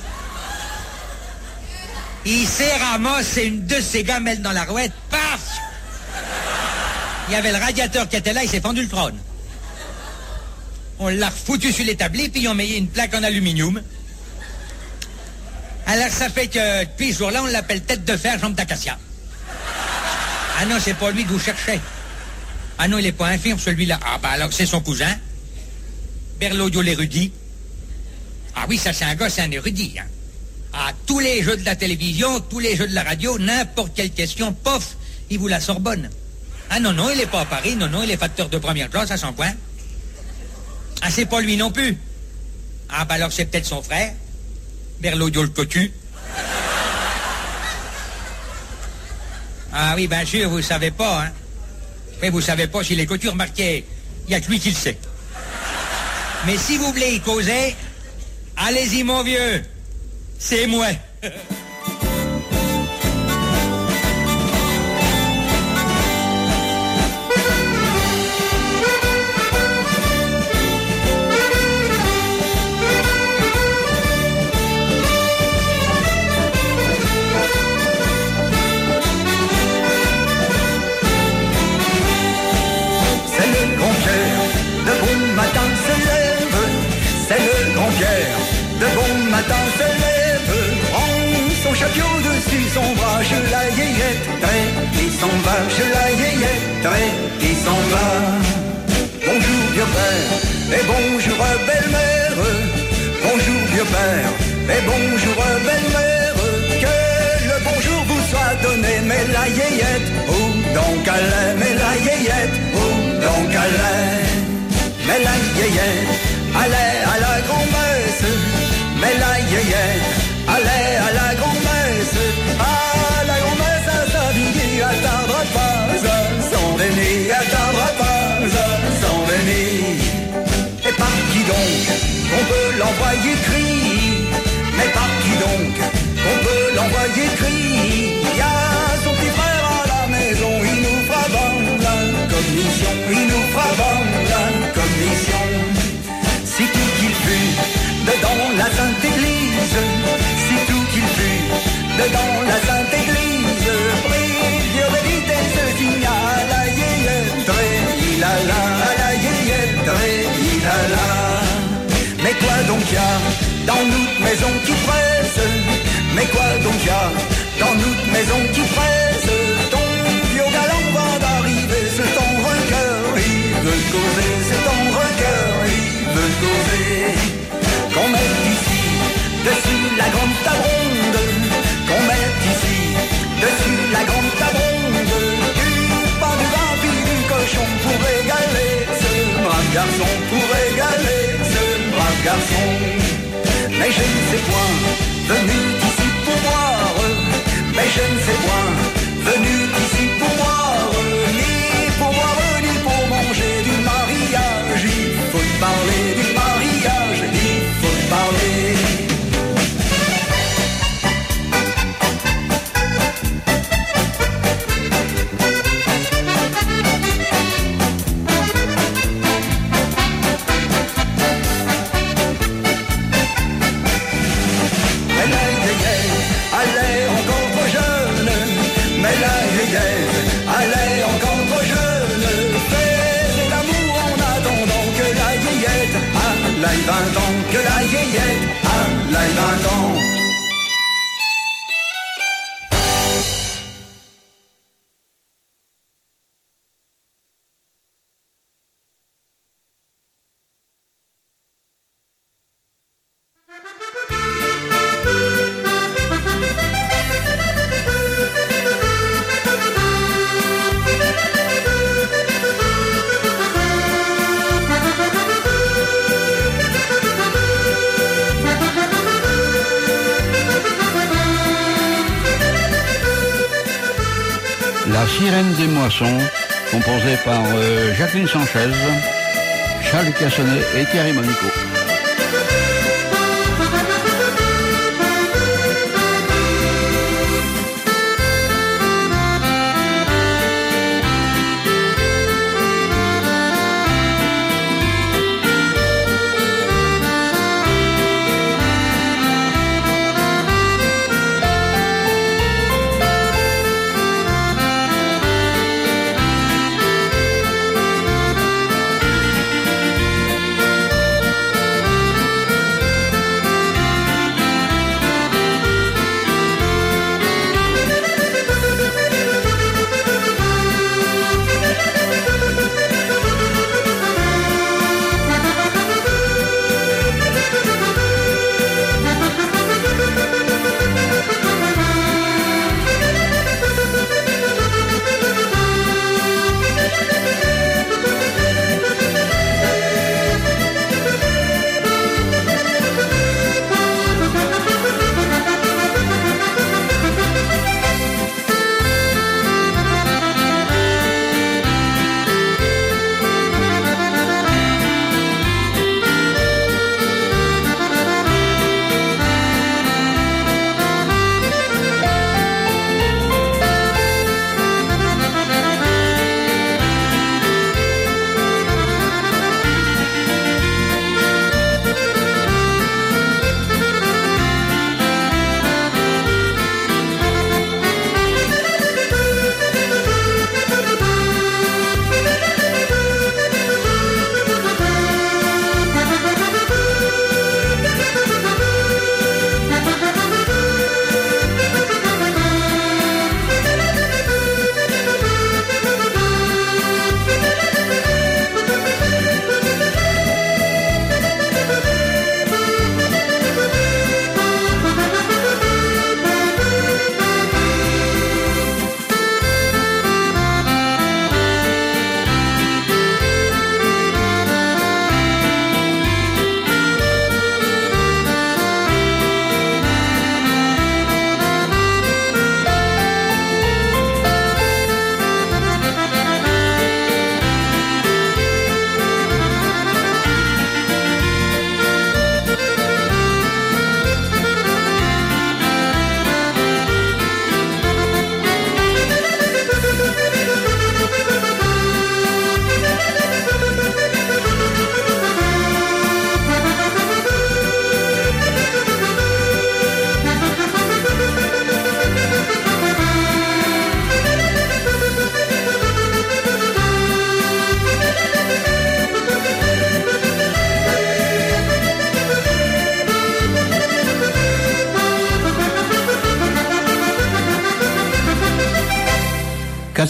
il s'est ramassé une de ses gamelles dans la rouette, paf! Il y avait le radiateur qui était là, il s'est fendu le crâne. On l'a foutu sur l'établi, puis ils ont mis une plaque en aluminium. Alors ça fait que depuis ce jour-là, on l'appelle tête de fer, jambe d'acacia. Ah non, c'est pas lui que vous cherchez. Ah non, il est pas infirme, celui-là. Ah bah alors c'est son cousin. Berlaudio l'érudit. Ah oui, ça c'est un gars, c'est un érudit. Hein. Ah, tous les jeux de la télévision, tous les jeux de la radio, n'importe quelle question, pof, il vous la Sorbonne. Ah non, non, il est pas à Paris, non, non, il est facteur de première classe à cent points. Ah, c'est pas lui non plus. Ah bah alors c'est peut-être son frère, Berlaudio le cocu. Ah oui, bien sûr, vous savez pas, hein. Mais vous savez pas s'il est cocu, remarquez, il y a que lui qui le sait. Mais si vous voulez y causer, allez-y mon vieux, c'est moi. Son va, je la yéyette, et son va, je la yéyette, et son va. Et bonjour belle-mère, que le bonjour vous soit donné. Mais la yéyette, où donc elle est? Mais la yéyette, où donc elle est? Mais la yéyette, elle est à la grand-messe. Mais la yéyette, elle est à la grand-messe. À la grand-messe, à Savigny, à tardera pas, à s'en venir, à tardera pas, à s'en venir. Et par qui donc on peut l'envoyer crier? Mais par qui donc on peut l'envoyer crier? Il y a son petit frère à la maison, il nous fera vendre la commission, il nous fera vendre la commission. Si tout qu'il fut dedans la Sainte Église, si tout qu'il fut dedans la Sainte Église, prie Dieu vérité se signa à la yéyette, il a là, à la yéyette, il a là. Mais quoi donc y'a dans notre maison qui presse? Mais quoi donc y'a dans notre maison qui presse? Ton vieux galant va d'arriver, c'est ton rencœur, il veut causer, c'est ton rencœur, il veut causer. Qu'on mette ici, dessus la grande tabronde, qu'on mette ici, dessus la grande tabronde, du pain, du vin, puis du cochon pour régaler ce brave garçon, pour régaler ce brave garçon. Mais je ne sais point, venu ici pour boire, mais je ne sais point, venu ici pour boire, ni pour boire, ni pour manger du mariage. Il faut parler du mariage, il faut parler. vingt ans, que la yéyette a la vingt ans. La sirène des moissons, composée par euh, Jacqueline Sanchez, Charles Cassonnet et Thierry Monico.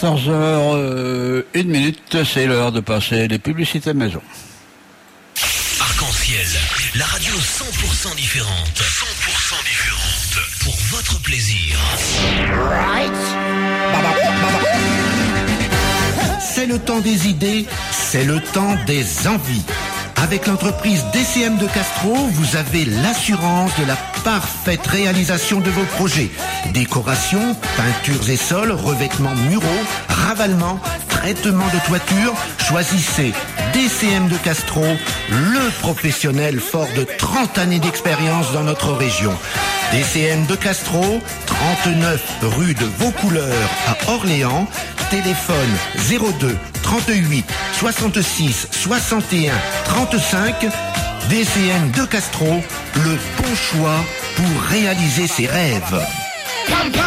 quatorze heures une minute, c'est l'heure de passer les publicités maison. Arc-en-ciel, la radio cent pour cent différente. cent pour cent différente. Pour votre plaisir. C'est le temps des idées, c'est le temps des envies. Avec l'entreprise D C M de Castro, vous avez l'assurance de la parfaite réalisation de vos projets. Décoration, peintures et sols, revêtements muraux, ravalement, traitement de toiture. Choisissez D C M de Castro, le professionnel fort de trente années d'expérience dans notre région. D C M de Castro, trente-neuf rue de Vaucouleurs à Orléans. Téléphone zéro deux trente-huit soixante-six soixante et un trente-cinq. D C M de Castro, le bon choix pour réaliser ses rêves. Pam, pam.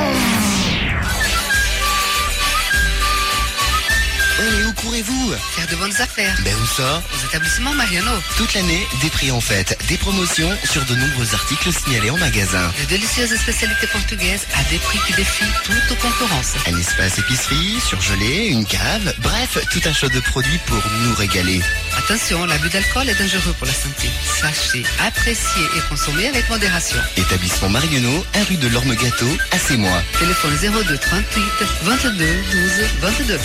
Oh, mais où courez-vous? Faire de bonnes affaires. Ben où ça? Aux établissements Mariano. Toute l'année, des prix en fête, des promotions sur de nombreux articles signalés en magasin. De délicieuses spécialités portugaises à des prix qui défient toute concurrence. Un espace épicerie, surgelé, une cave, bref, tout un choix de produits pour nous régaler. Attention, l'abus d'alcool est dangereux pour la santé. Sachez, apprécier et consommer avec modération. Établissement Marionneau, un rue de l'Orme-Gâteau, à Sémois. Téléphone zéro deux trente-huit vingt-deux douze vingt-deux.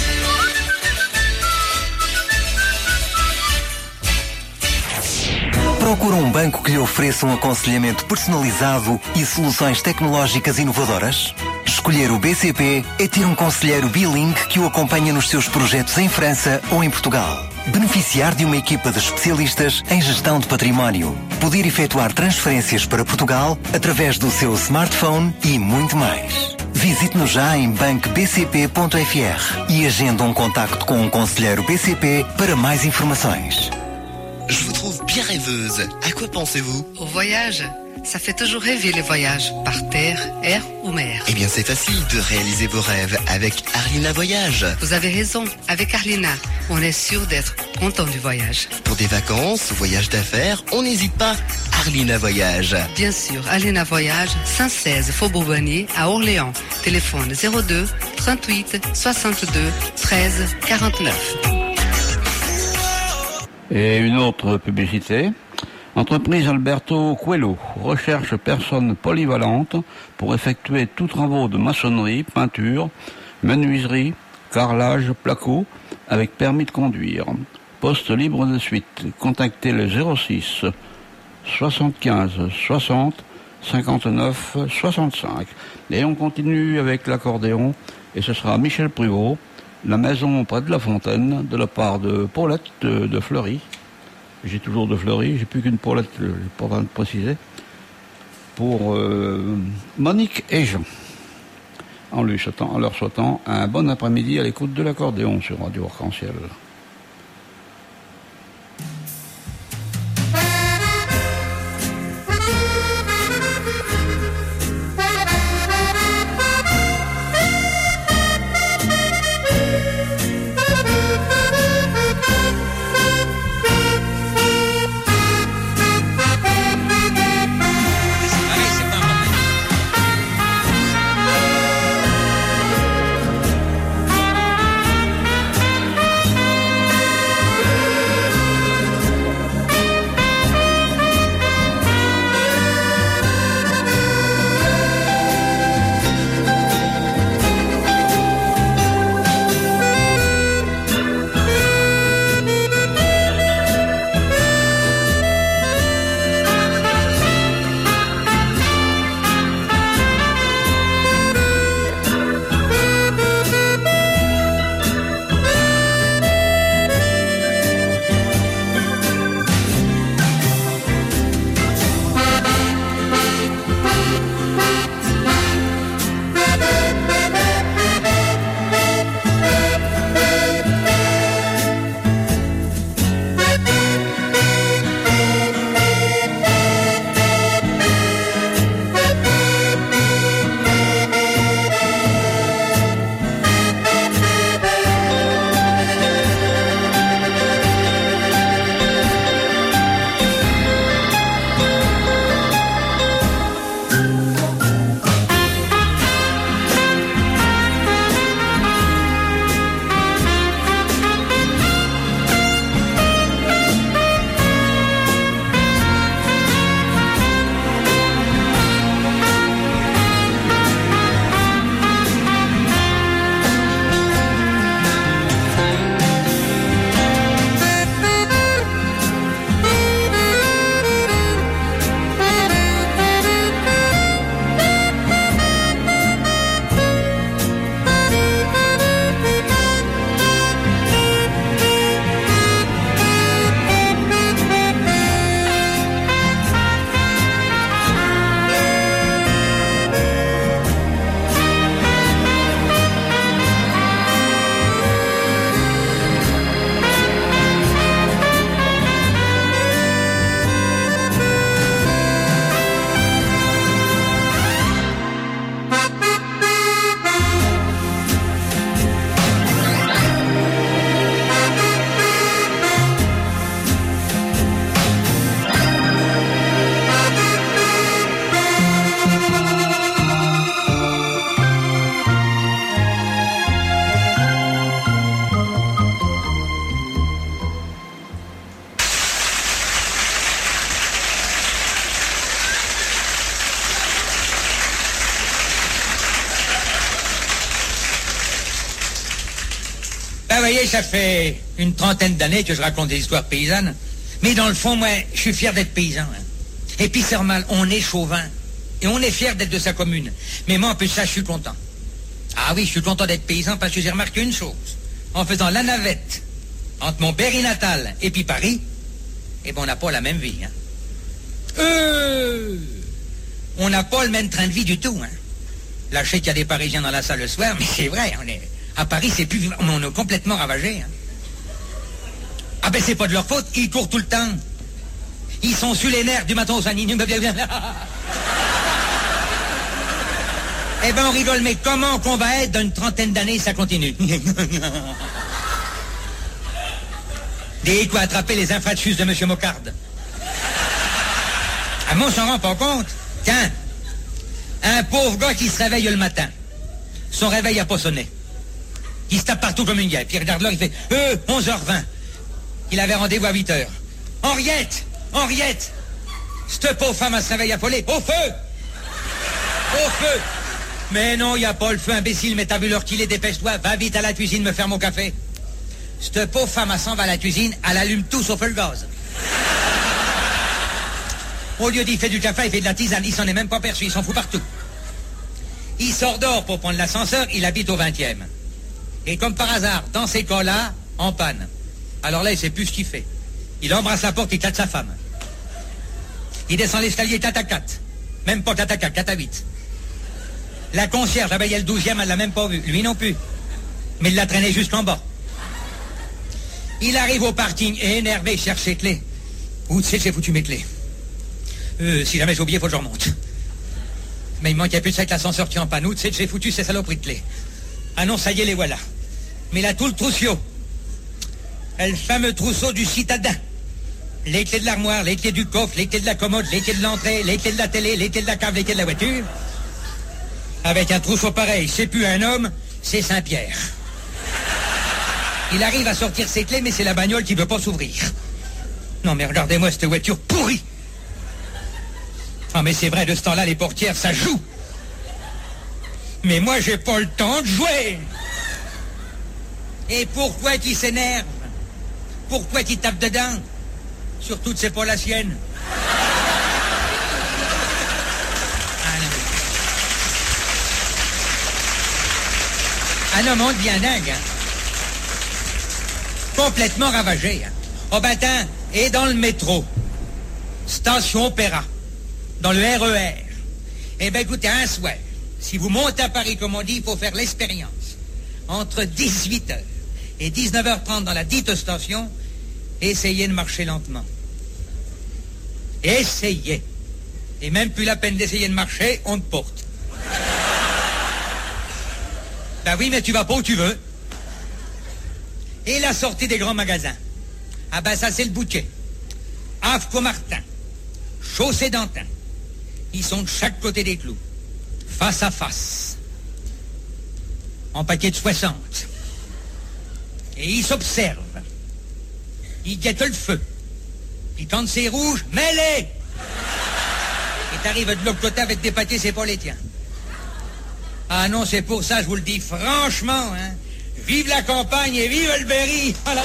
Procura um banco que lhe ofereça um aconselhamento personalizado e soluções tecnológicas inovadoras? Escolher o B C P é ter um conselheiro bilingue que o acompanha nos seus projetos em França ou em Portugal. Beneficiar de uma equipa de especialistas em gestão de património. Poder efetuar transferências para Portugal através do seu smartphone e muito mais. Visite-nos já em banco b c p ponto f r e agenda um contacto com um conselheiro B C P para mais informações. Je vous trouve bien rêveuse. À quoi pensez-vous? Au voyage. Ça fait toujours rêver les voyages, par terre, air ou mer. Eh bien, c'est facile de réaliser vos rêves avec Arlina Voyage. Vous avez raison, avec Arlina, on est sûr d'être content du voyage. Pour des vacances, voyages d'affaires, on n'hésite pas. Arlina Voyage. Bien sûr, Arlina Voyage, cent seize Faubourg Bonnier à Orléans. Téléphone zéro deux trente-huit soixante-deux treize quarante-neuf. Et une autre publicité. Entreprise Alberto Coelho recherche personnes polyvalentes pour effectuer tous travaux de maçonnerie, peinture, menuiserie, carrelage, placo, avec permis de conduire. Poste libre de suite. Contactez le zéro six soixante-quinze soixante cinquante-neuf soixante-cinq. Et on continue avec l'accordéon et ce sera Michel Pruvot, La maison près de la fontaine, de la part de Paulette de, de Fleury. J'ai toujours de Fleury, j'ai plus qu'une Paulette, je n'ai pas besoin de préciser. Pour euh, Monique et Jean. En, lui souhaitant, en leur souhaitant un bon après-midi à l'écoute de l'accordéon sur Radio Arc-en-Ciel. Allez, c'est pas un voyez, ça fait une trentaine d'années que je raconte des histoires paysannes. Mais dans le fond, moi, je suis fier d'être paysan. Hein. Et puis c'est normal, on est chauvin. Et on est fier d'être de sa commune. Mais moi, en plus de ça, je suis content. Ah oui, je suis content d'être paysan parce que j'ai remarqué une chose. En faisant la navette entre mon Berry natal et puis Paris, eh ben on n'a pas la même vie. Hein. Euh, on n'a pas le même train de vie du tout. Hein. Là, je sais qu'il y a des Parisiens dans la salle le soir, mais c'est vrai, on est... à Paris, c'est plus... on est complètement ravagé. Hein. Ah ben, c'est pas de leur faute, ils courent tout le temps. Ils sont sur les nerfs du matin au soir. Eh ben, on rigole, mais comment qu'on va être dans une trentaine d'années, ça continue. Des quoi attraper les infarctus de Monsieur Mocarde. Ah, moi, on s'en rend pas compte. Tiens, un pauvre gars qui se réveille le matin. Son réveil a pas sonné. Il se tape partout comme une guêpe. Puis il regarde l'heure, il fait euh, onze heures vingt. Il avait rendez-vous à huit heures. Henriette! Henriette! Cette pauvre femme a se réveille affolée. Au feu! Au feu! Mais non, il n'y a pas le feu, imbécile, mais t'as vu l'heure qu'il est, dépêche-toi, va vite à la cuisine me faire mon café. Cette pauvre femme, elle s'en va à la cuisine, elle allume tout sauf le gaz. Au lieu d'y faire du café, il fait de la tisane, il s'en est même pas perçu, il s'en fout partout. Il sort dehors pour prendre l'ascenseur, il habite au vingtième. Et comme par hasard, dans ces cas-là, en panne. Alors là, il sait plus ce qu'il fait. Il embrasse la porte, il tâte sa femme. Il descend l'escalier tête à quatre. Même pas tête à quatre, quatre à huit. La concierge, là-bas, il y a le douzième, elle l'a même pas vu. Lui non plus. Mais il l'a traîné jusqu'en bas. Il arrive au parking et énervé, il cherche ses clés. Où tu sais que j'ai foutu mes clés? Euh, si jamais j'ai oublié, faut que je remonte. Mais il manquait plus de ça que l'ascenseur qui est en panne. Où tu sais que j'ai foutu ces saloperies de clés? Ah non, ça y est, les voilà. Mais là, tout le trousseau. Le fameux trousseau du citadin. Les clés de l'armoire, les clés du coffre, les clés de la commode, les clés de l'entrée, les clés de la télé, les clés de la cave, les clés de la voiture. Avec un trousseau pareil, c'est plus un homme, c'est Saint-Pierre. Il arrive à sortir ses clés, mais c'est la bagnole qui ne veut pas s'ouvrir. Non, mais regardez-moi cette voiture pourrie. Ah, mais c'est vrai, de ce temps-là, les portières, ça joue. Mais moi, j'ai pas le temps de jouer. Et pourquoi qu'il s'énerve? Pourquoi qu'il tape dedans? Surtout que c'est pas la sienne. Un homme monde bien dingue, hein. Complètement ravagé, hein. Oh ben tiens, et dans le métro, station Opéra, dans le R E R. Eh ben écoutez, un soir, si vous montez à Paris, comme on dit, il faut faire l'expérience. Entre dix-huit heures et dix-neuf heures trente dans la dite station, essayez de marcher lentement. Essayez. Et même plus la peine d'essayer de marcher, on te porte. Ben oui, mais tu vas pas où tu veux. Et la sortie des grands magasins. Ah ben ça c'est le bouquet. Havre-Comartin, Chaussée d'Antin. Ils sont de chaque côté des clous. Face à face. En paquet de soixante. Et ils s'observent. Ils guettent le feu. Puis quand c'est rouge, mets-les. Et t'arrives de l'autre côté avec des paquets, c'est pas les tiens. Ah non, c'est pour ça, je vous le dis franchement, hein. Vive la campagne et vive le Berry. Voilà.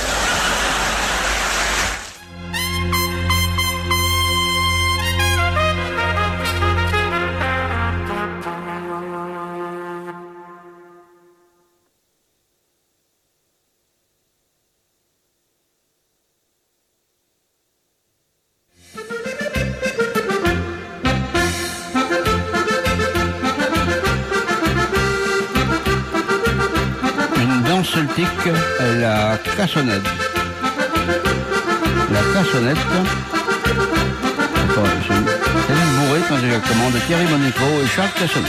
Celtique, la cassonnette. La cassonnette. Enfin, c'est une bourrée quand exactement de Thierry Monico et Charles Cassonnette.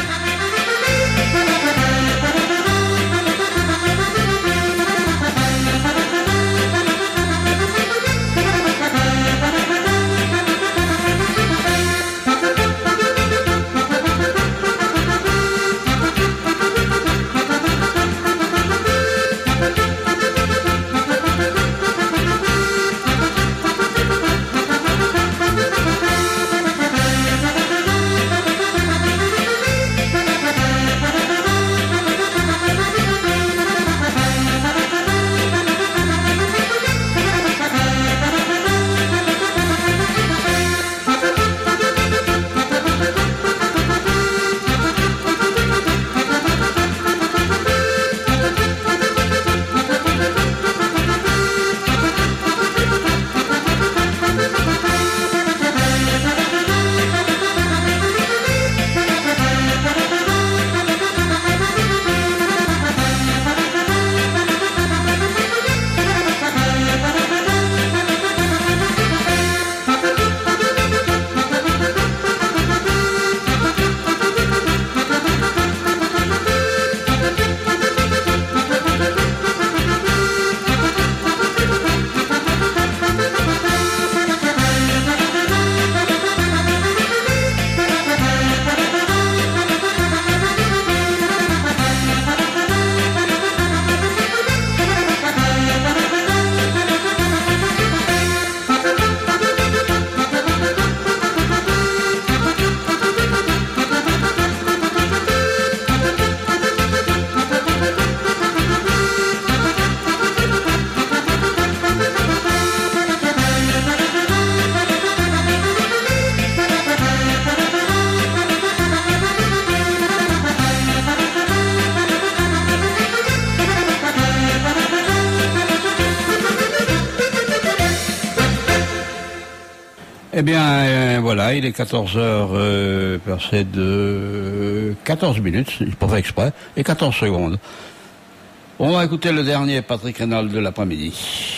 Eh bien, euh, voilà, il est quatorze heures euh, passé de quatorze minutes, je pas fait exprès, et quatorze secondes. On va écouter le dernier Patrick Reynolds de l'après-midi.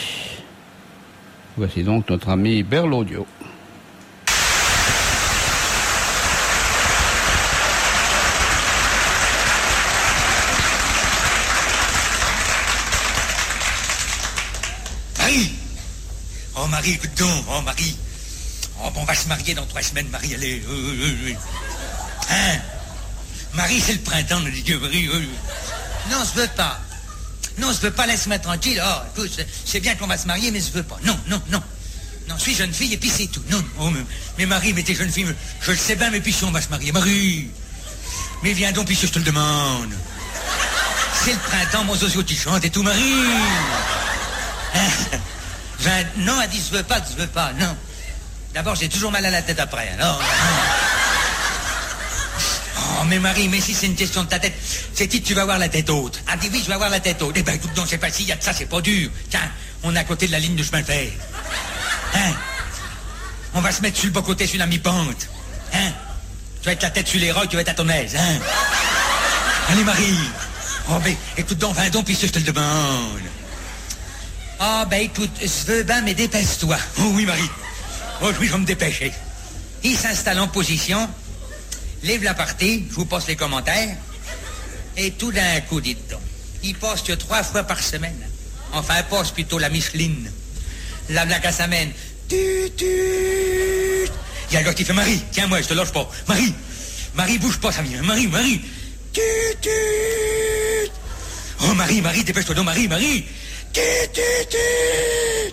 Voici donc notre ami Berlaudio. Marie! Oh Marie, écoute donc, oh Marie! Oh, bon, on va se marier dans trois semaines, Marie, allez. Euh, euh, euh. Hein? Marie, c'est le printemps, nous dit Dieu, Marie. Euh. Non, je veux pas. Non, je veux pas, laisse-moi tranquille. Oh, écoute, c'est bien qu'on va se marier, mais je veux pas. Non, non, non. Non, je suis jeune fille et puis c'est tout. Non, oh, mais, mais Marie, mais t'es jeune fille, mais, je le sais bien, mais puis si on va se marier, Marie. Mais viens donc, puis si je te le demande. C'est le printemps, mon zozo qui chante et tout, Marie. Hein? Vingt... Non, elle dit, je veux pas, je veux pas, non. D'abord, j'ai toujours mal à la tête après, alors. Oh, mais Marie, mais si c'est une question de ta tête, c'est dit tu vas avoir la tête haute. Ah, dit oui, je vais avoir la tête haute. Eh ben, écoute donc, c'est facile, il y a de ça, c'est pas dur. Tiens, on est à côté de la ligne de chemin de fer. Hein? On va se mettre sur le bas côté, sur la mi-pente. Hein? Tu vas être la tête sur les rocs, tu vas être à ton aise, hein? Allez, Marie. Oh, ben, écoute donc, viens donc, puis je te le demande. Ah, ben, écoute, je veux ben, mais dépêche-toi. Oh, oui, Marie. Oh oui, je vais me dépêcher. Il s'installe en position, lève la partie, je vous passe les commentaires, et tout d'un coup, dites donc, il passe que trois fois par semaine. Enfin, il passe plutôt la Micheline. La blague à sa mène. Tu, tu. Il y a le gars qui fait Marie, tiens moi, je te lâche pas. Marie, Marie, bouge pas, ça vient. Marie, Marie. Tu, tu. Oh Marie, Marie, dépêche-toi donc, Marie, Marie. Tu, tu, tu.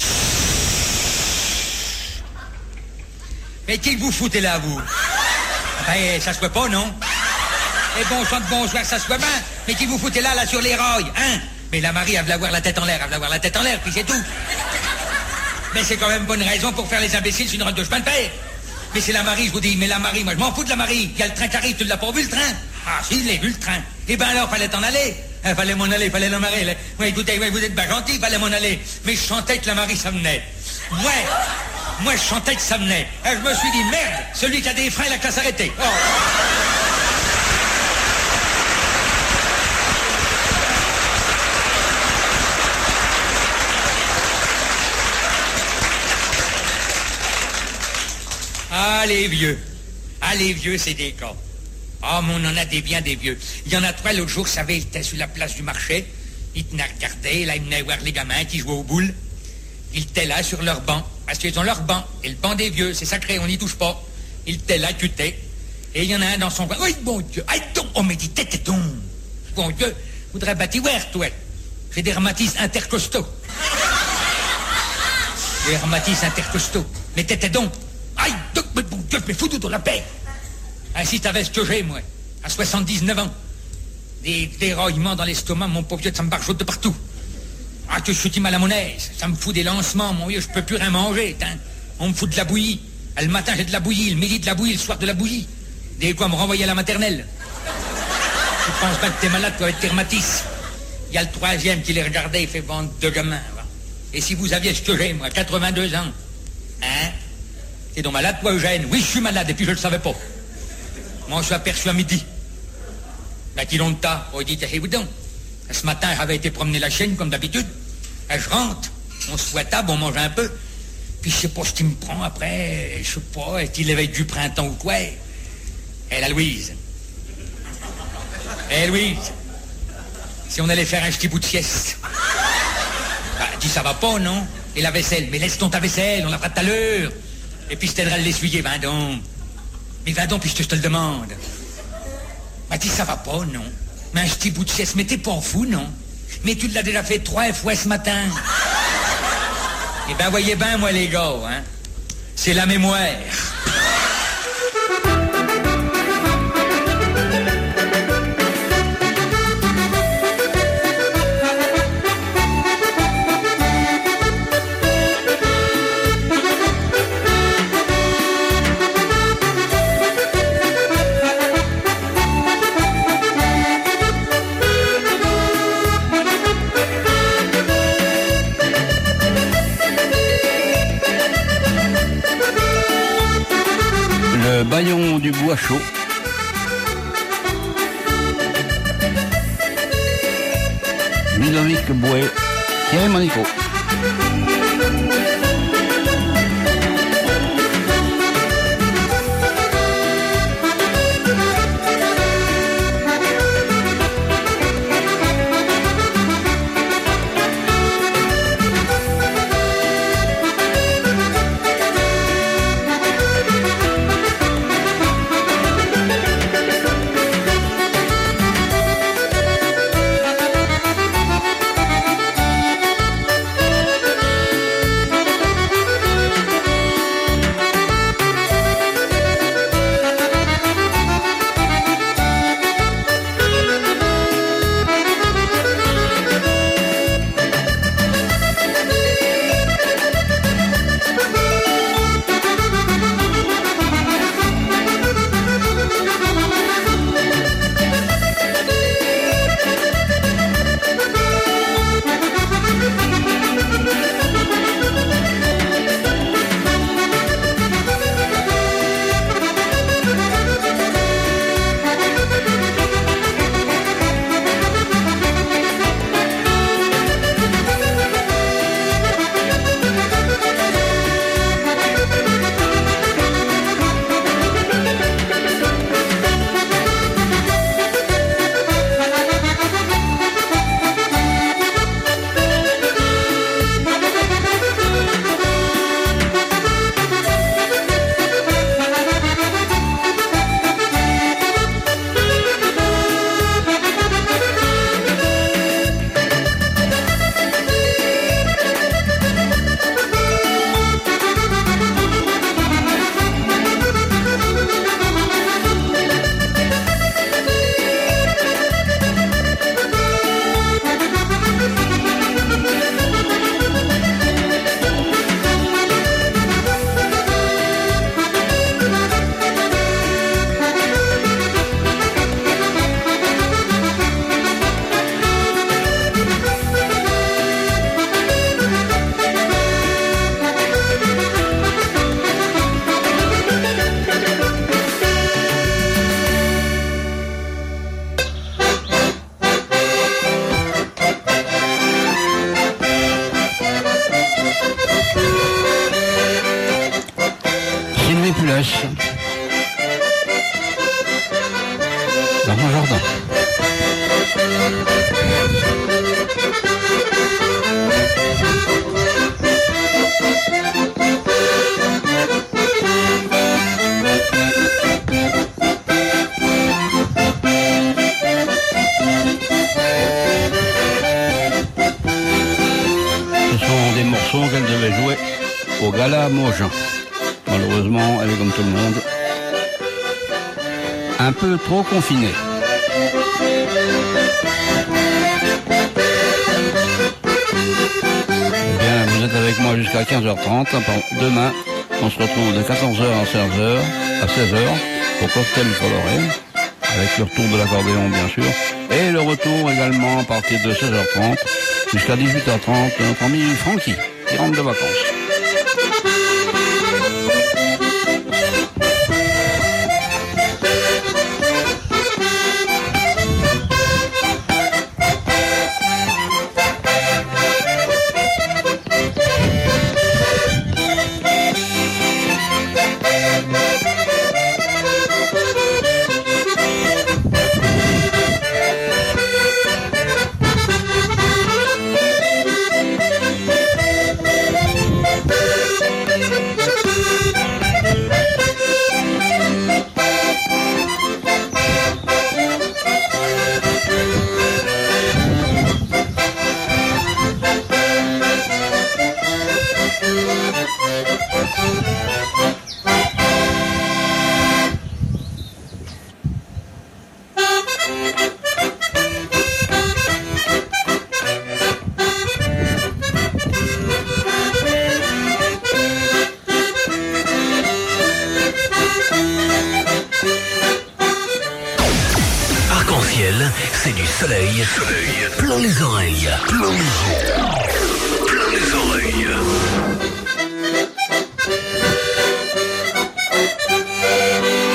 Mais qui vous foutez là, vous? Ben, ça se voit pas, non? Et bon sang de bonsoir, ça se voit bien. Mais qui vous foutez là, là, sur les rails, hein? Mais la Marie, elle veut avoir la tête en l'air, elle veut avoir la tête en l'air, puis c'est tout. Mais c'est quand même bonne raison pour faire les imbéciles sur une route de chemin de fer. Mais c'est la Marie, je vous dis, mais la Marie, moi je m'en fous de la Marie. Il y a le train qui arrive, tu l'as pas vu le train? Ah si, je l'ai vu le train. Eh ben alors, fallait t'en aller. Il fallait m'en aller, fallait la Marie. Là. Ouais, écoutez, ouais, vous êtes pas gentil, fallait m'en aller. Mais je chantais que la Marie, ça venait. Ouais. Moi, je chantais que ça venait. Et je me suis dit, merde, celui qui a des freins, il a qu'à s'arrêter. Oh. Ah, les vieux. Ah, les vieux, c'est des cons. Ah, mais on en a des bien des vieux. Il y en a trois, l'autre jour, ça avait été sur la place du marché. Ils tenaient à regarder, là, ils venaient voir les gamins qui jouaient aux boules. Ils étaient là, sur leur banc. Parce qu'ils ont leur banc, et le banc des vieux, c'est sacré, on n'y touche pas. Il était là, cuté, et il y en a un dans son coin. Oui, bon Dieu, aïe donc, oh mais dis tête donc. Bon Dieu, voudrais bâtir ouvert, toi. J'ai des rhumatismes intercostaux. Des rhumatismes intercostaux. Mais tête donc. Aïe donc, mais bon Dieu, mais fous-nous dans la paix. Ah, si t'avais ce que j'ai, moi, à soixante-dix-neuf ans. Des déraillements dans l'estomac, mon pauvre Dieu, ça me barjote de partout. Ah, que je suis mal à mon aise, ça me fout des lancements, mon vieux, je peux plus rien manger, hein. On me fout de la bouillie. Le matin, j'ai de la bouillie, le midi, de la bouillie, le soir, de la bouillie. Des quoi me renvoyer à la maternelle. Tu penses pas que t'es malade, toi, avec tes rhumatismes. Il y a le troisième qui les regardait, il fait bande de gamins, va. Et si vous aviez ce que j'ai, moi, quatre-vingt-deux ans, hein? T'es donc malade, toi, Eugène? Oui, je suis malade, et puis je le savais pas. Moi, je suis aperçu à midi. Ben, qui l'ont de tas? Oh, il dit, eh, vous donc. Ce matin, j'avais été promener la chienne, comme d'habitude. Et je rentre, on se fout à table, on mange un peu. Puis je sais pas ce qui me prend après, je sais pas, est-ce qu'il l'éveil du printemps ou quoi? Et la Louise. Eh Louise, si on allait faire un petit bout de sieste. Bah, dis ça va pas, non? Et la vaisselle, mais laisse ton ta vaisselle, on la fera tout à l'heure. Et puis je t'aiderai à l'essuyer, va donc. Mais va donc, puisque je te le demande. Bah, dis ça va pas, non? Mais un petit bout de sieste, mais t'es pas fou, non? Mais tu l'as déjà fait trois fois ce matin. Eh ben, voyez bien, moi, les gars, hein? C'est la mémoire. Bayon du Bois Chaud. Ludovic Bouet, Thierry Monico. Dans mon jardin. Ce sont des morceaux qu'elle devait jouer au Gala Mogin. Malheureusement, elle est comme tout le monde, un peu trop confinée. Bien, vous êtes avec moi jusqu'à quinze heures trente. Demain, on se retrouve de quatorze heures à seize heures, à seize heures pour Cocktail Coloré, avec le retour de l'accordéon bien sûr, et le retour également à partir de seize heures trente jusqu'à dix-huit heures trente de notre ami Francky, qui rentre de vacances. C'est du soleil, soleil, plein les oreilles, plein les yeux, plein les oreilles.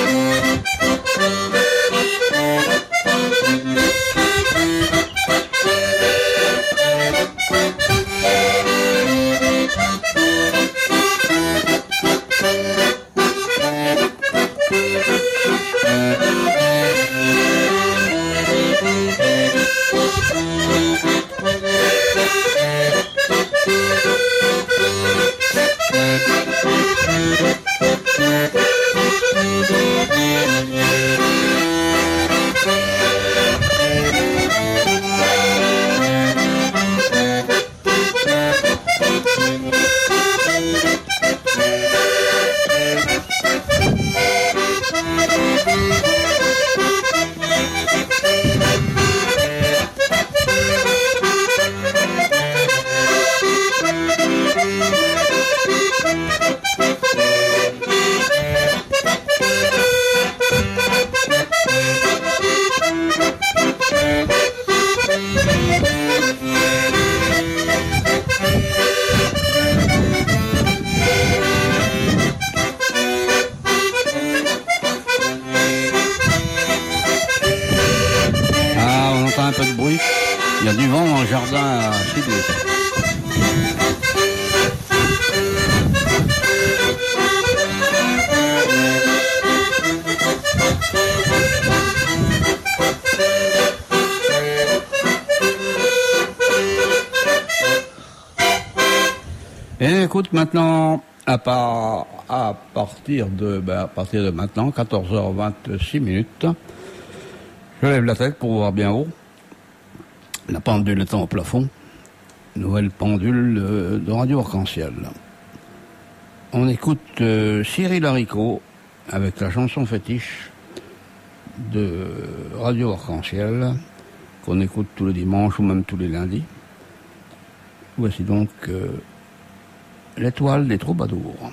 Et écoute, maintenant, à, part, à partir de ben, à partir de maintenant, quatorze heures vingt-six minutes, je lève la tête pour voir bien haut. La pendule étant au plafond. Nouvelle pendule de Radio Arc-en-Ciel. On écoute euh, Cyril Haricot avec la chanson fétiche de Radio Arc-en-Ciel qu'on écoute tous les dimanches ou même tous les lundis. Voici donc euh, l'étoile des troubadours.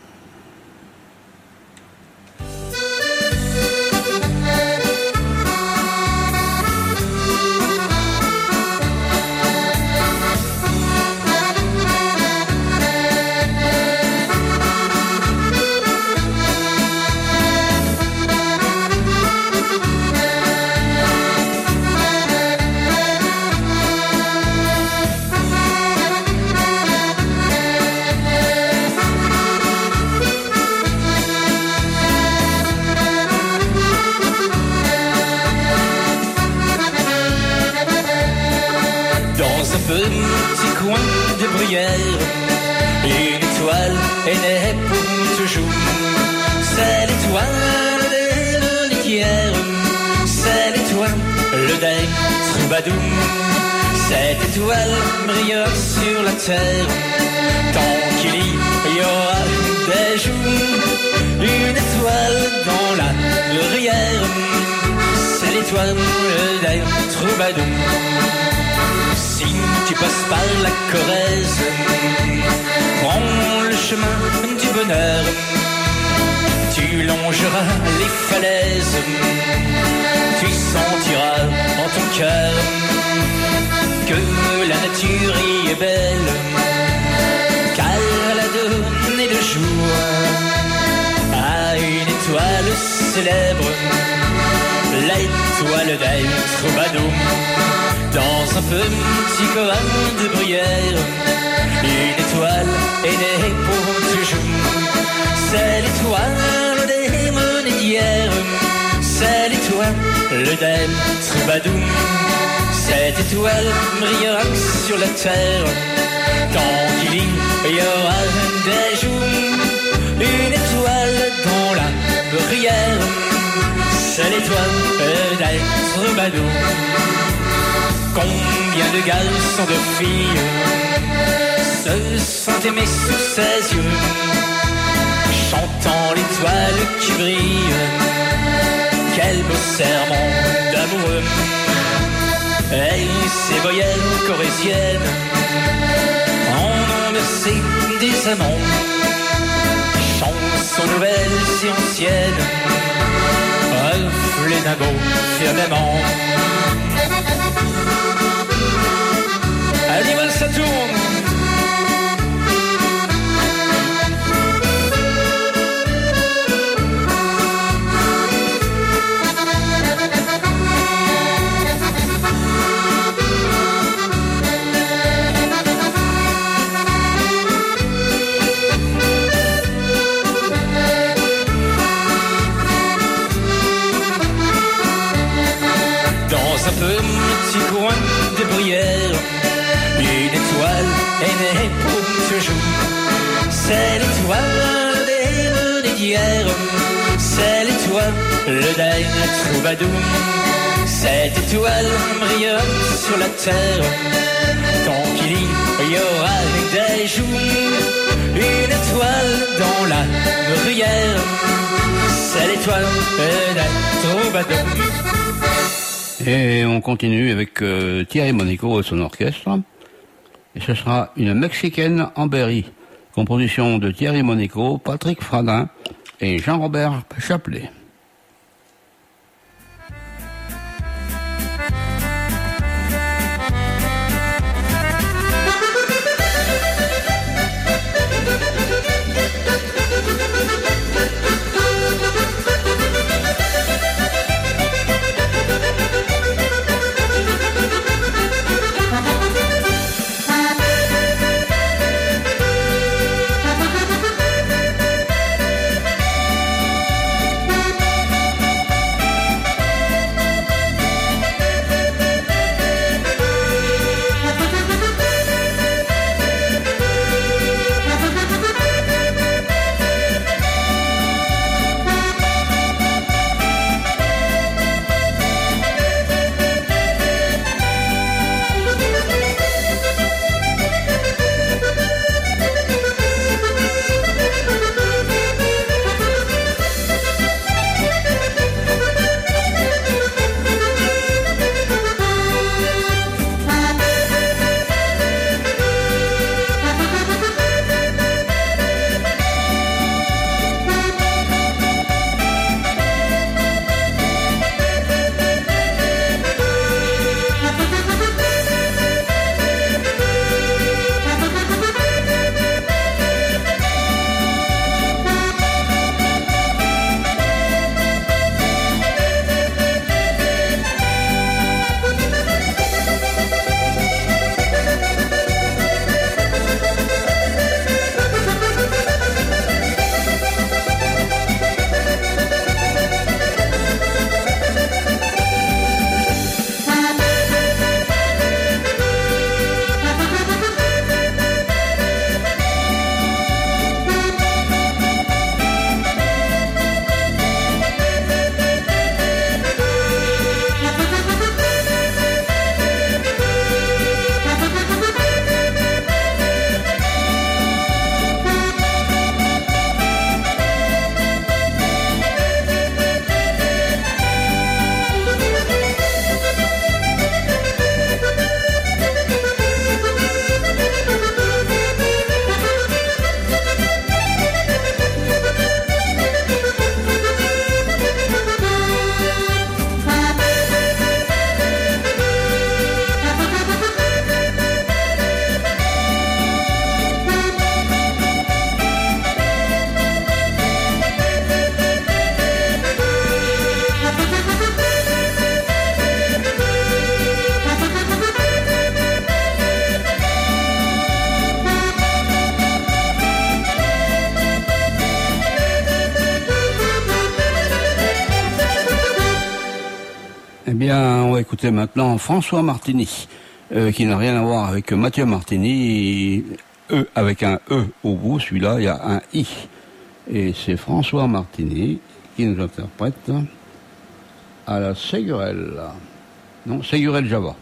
Petit coin de bruyère, une étoile est née pour toujours. C'est l'étoile des litières, c'est l'étoile, le day troubadour. Cette étoile brillera sur la terre, tant qu'il y aura des jours. Une étoile dans la bruyère, c'est l'étoile, le day troubadour. Si tu passes par la Corrèze, prends le chemin du bonheur. Tu longeras les falaises, tu sentiras en ton cœur que la nature y est belle, car elle a donné le jour à une étoile célèbre, l'étoile des troubadours. Dans un petit coin de bruyère, une étoile est née pour toujours. C'est l'étoile des monnaies d'hier, c'est l'étoile, le day troubadour. Cette étoile brillera sur la terre, tant qu'il y aura des jours. Une étoile dans la bruyère, c'est l'étoile, le day troubadour. Combien de garçons, de filles se sont aimés sous ses yeux, chantant l'étoile qui brille. Quel beau serment d'amoureux. Et ces voyelles corésiennes en ont bercé des amants, chansons nouvelles et anciennes, reflets d'un beau firmament. Animal, ça tourne. Dans un petit coin de bruyère, une étoile est née pour toujours. C'est l'étoile des menées d'hier, c'est l'étoile, le dernier troubadour. Cette étoile brillera sur la terre, tant qu'il y aura des jours. Une étoile dans la bruyère, c'est l'étoile d'un troubadour. Et on continue avec euh, Thierry Monaco et son orchestre. Et ce sera une Mexicaine en Berry. Composition de Thierry Monaco, Patrick Fradin et Jean-Robert Chaplet. Eh bien, on va écouter maintenant François Martini, euh, qui n'a rien à voir avec Mathieu Martini, E avec un E au bout, celui-là, il y a un I. Et c'est François Martini qui nous interprète à la Ségurelle. Non, Ségurelle Java.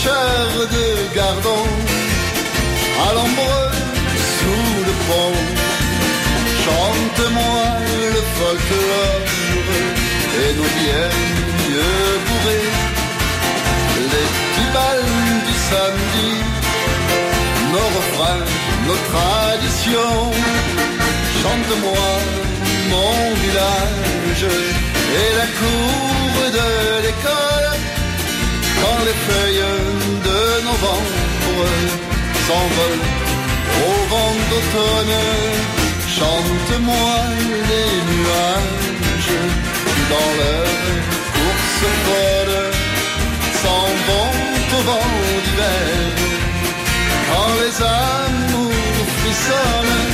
pêcheur de Gardon, à l'ombre sous le pont. Chante-moi le folklore et nos vieilles bourrées, les petits bals du samedi, nos refrains, nos traditions. Chante-moi mon village et la cour de l'école, quand les feuilles de novembre s'envolent au vent d'automne. Chante-moi les nuages dans leur course folle, s'en vont au vent d'hiver, quand les amours frissonnent.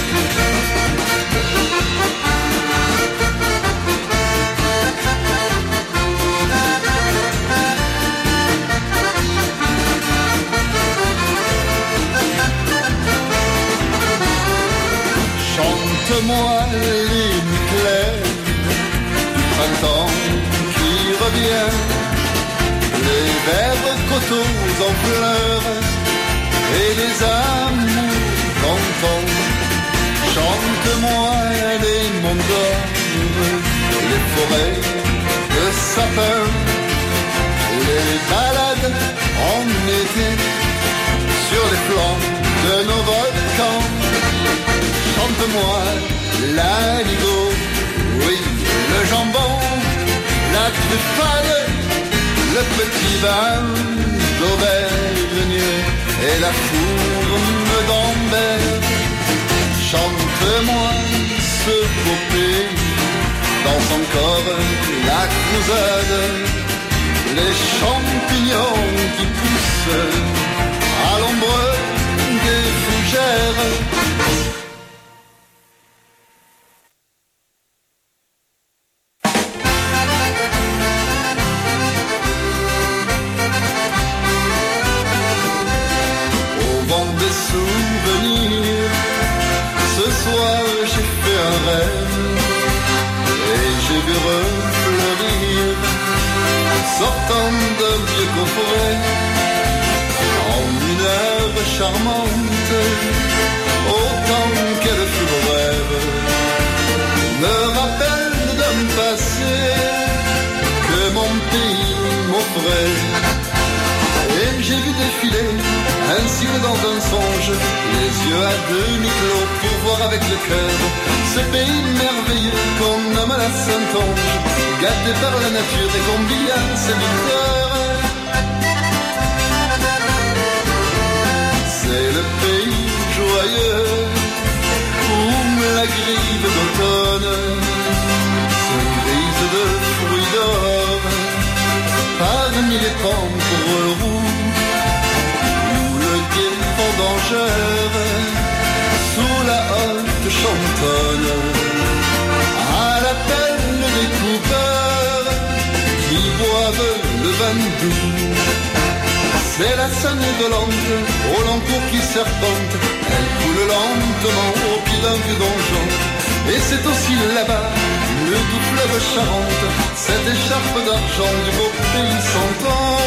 Chante-moi les nuits claires du printemps qui revient, les verts coteaux en fleurs et les amours d'antan. Chante-moi les monts d'or, les forêts de sapins, les balades en été sur les flancs de nos volcans. Chante-moi l'aligot, oui, le jambon, la truffade, le petit vin d'Auvergne et la fourme d'Ambert. Chante-moi ce beau pays, danse encore la crousade, les champignons qui poussent à l'ombre des fougères. Sortant d'un vieux coffret, en une heure charmante, autant qu'elle fut mon rêve, me rappelle d'un passé que mon pays m'offrait. Et j'ai vu défiler un ciel dans un songe, les yeux à demi-clos pour voir avec le cœur ce pays merveilleux qu'on nomme la Saintonge, gâté par la nature et combien ses victoires. C'est le pays joyeux où la grive d'automne se grise de fruits d'or parmi les pampres roux, où le gai vendangeur sous la haute chantonne à l'appel des coupeurs qui boivent le vin doux. C'est la Seine dolente au long cours qui serpente, elle coule lentement au pied d'un vieux donjon. Et c'est aussi là-bas le doux fleuve Charente, cette écharpe d'argent du beau pays s'entend.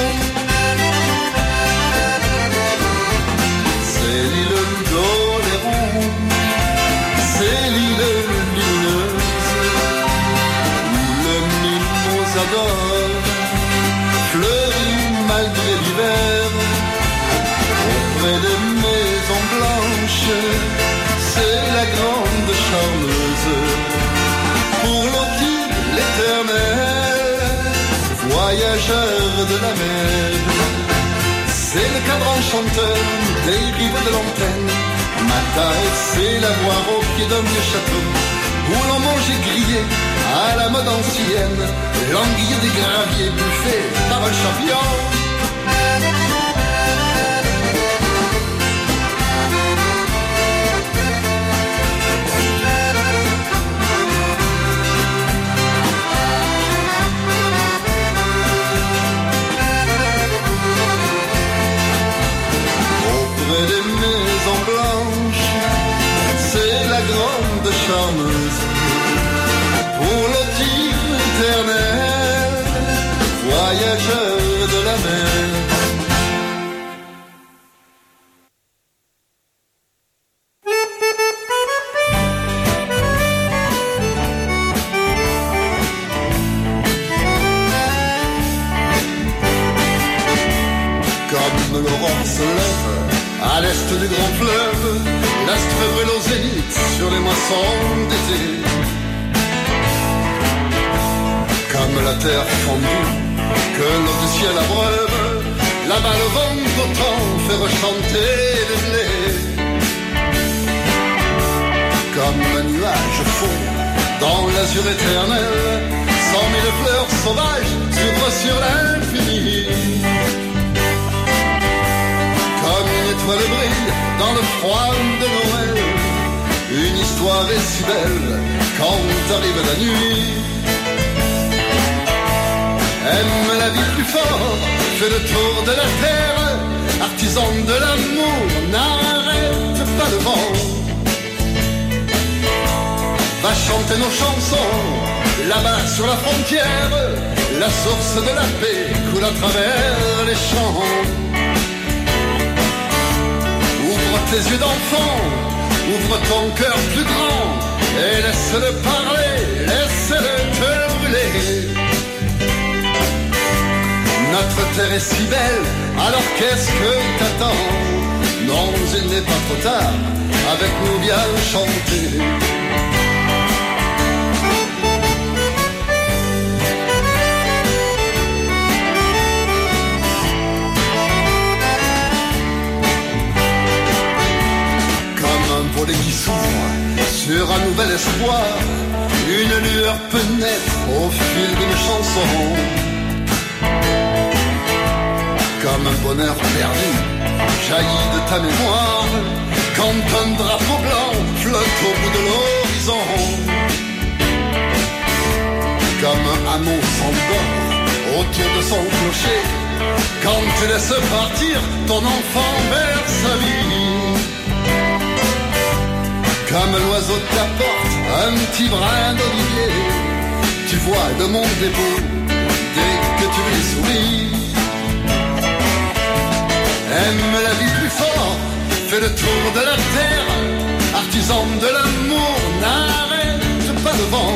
C'est l'île d'Oléron, c'est l'île lumineuse, où le mimosa d'or fleurit malgré l'hiver. Auprès des maisons blanches, c'est la grande charmeuse, pour lotir l'éternel voyageur de la mer. C'est le cadran chanteur des rives de l'antenne, matin, c'est la voix au pied d'un vieux château, où l'on mangeait grillé à la mode ancienne, l'anguille des graviers bouffé par un champion. Auprès des maisons blanches, c'est la grande charmeuse, pour lotir éternel voyageur de la mer. soir se lève à l'est du grand fleuve, l'astre brûle au zénith sur les moissons d'été. Comme la terre fondue, que l'eau du ciel abreuve, là-bas le vent d'autant fait rechanter les blés. Comme un nuage fond dans l'azur éternel, cent mille fleurs sauvages s'ouvrent sur l'infini. Comme une étoile brille dans le froid de Noël, une histoire est si belle quand arrive la nuit. Aime la vie plus fort, fais le tour de la terre, artisan de l'amour, n'arrête pas le vent. Va chanter nos chansons, là-bas sur la frontière, la source de la paix coule à travers les champs. Ouvre tes yeux d'enfant, ouvre ton cœur plus grand, et laisse-le parler, laisse-le te brûler. Notre terre est si belle, alors qu'est-ce que t'attends? Non, il n'est pas trop tard, avec nous viens chanter. Volet qui s'ouvre sur un nouvel espoir, une lueur peut naître au fil d'une chanson. Comme un bonheur perdu jaillit de ta mémoire, quand un drapeau blanc flotte au bout de l'horizon. Comme un hameau s'endort autour de son clocher, quand tu laisses partir ton enfant vers sa vie. Comme l'oiseau t'apporte un petit brin d'olivier, tu vois le monde est beau dès que tu lui souris. Aime la vie plus fort, fais le tour de la terre, artisan de l'amour, n'arrête pas le vent.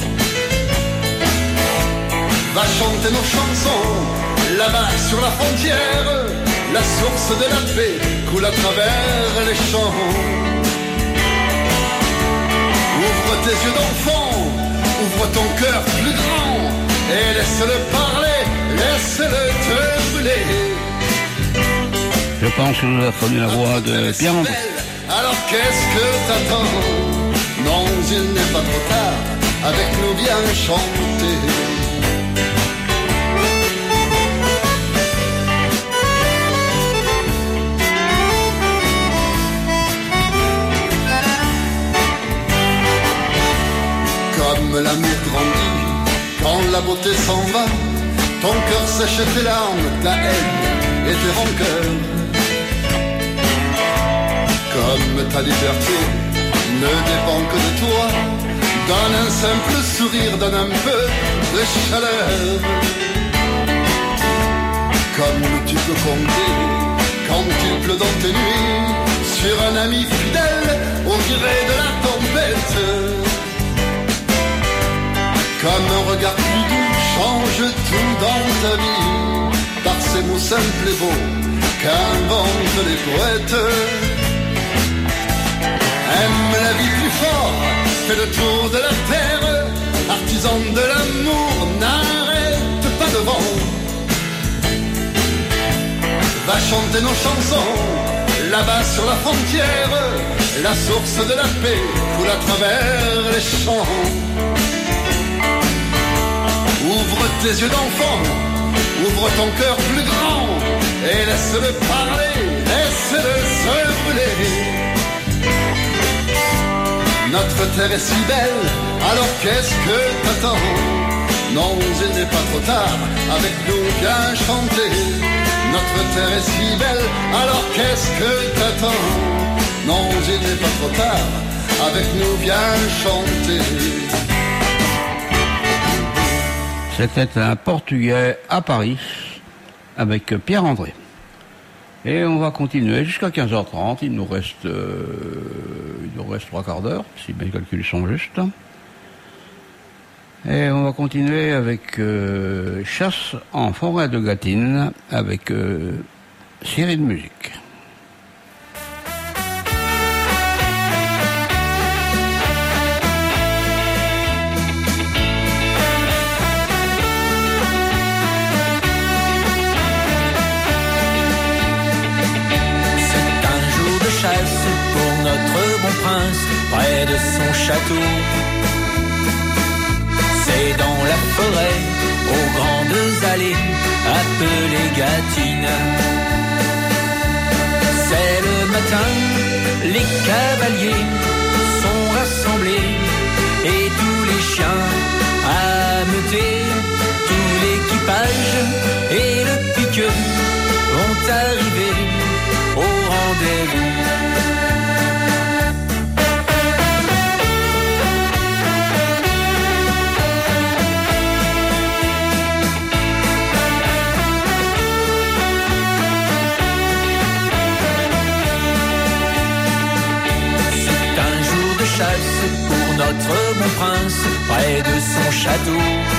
Va chanter nos chansons, là-bas sur la frontière, la source de la paix coule à travers les champs. Ouvre tes yeux d'enfant, ouvre ton cœur plus grand, et laisse-le parler, laisse-le te brûler. Je pense que vous avez reconnu la voix de Pierre André. Alors qu'est-ce que t'attends? Non, il n'est pas trop tard, avec nous viens chanter. Comme l'amour grandit, quand la beauté s'en va, ton cœur sèche tes larmes, ta haine et tes rancœurs. Comme ta liberté ne dépend que de toi, donne un simple sourire, donne un peu de chaleur. Comme tu peux compter, quand il pleut dans tes nuits, sur un ami fidèle au gré de la tempête. Comme un regard plus doux change tout dans ta vie, par ces mots simples et beaux qu'inventent les poètes. Aime la vie plus fort, fais le tour de la terre, artisan de l'amour, n'arrête pas le vent. Va chanter nos chansons, là-bas sur la frontière, la source de la paix coule à travers les champs. Ouvre tes yeux d'enfant, ouvre ton cœur plus grand, et laisse-le parler, laisse-le se brûler. Notre terre est si belle, alors qu'est-ce que t'attends? Non, il n'est pas trop tard, avec nous viens chanter. Notre terre est si belle, alors qu'est-ce que t'attends? Non, il n'est pas trop tard, avec nous viens chanter. C'était un Portugais à Paris avec Pierre André. Et on va continuer jusqu'à quinze heures trente. Il nous reste, euh, il nous reste trois quarts d'heure, si mes calculs sont justes. Et on va continuer avec euh, Chasse en forêt de Gatine avec euh, série de musique. Pour notre bon prince, près de son château. C'est dans la forêt, aux grandes allées, appelées Gâtines. C'est le matin, les cavaliers sont rassemblés, et tous les chiens ameutés, tout l'équipage et le piqueux vont arriver au rendez-vous. Chasse pour notre bon prince, près de son château.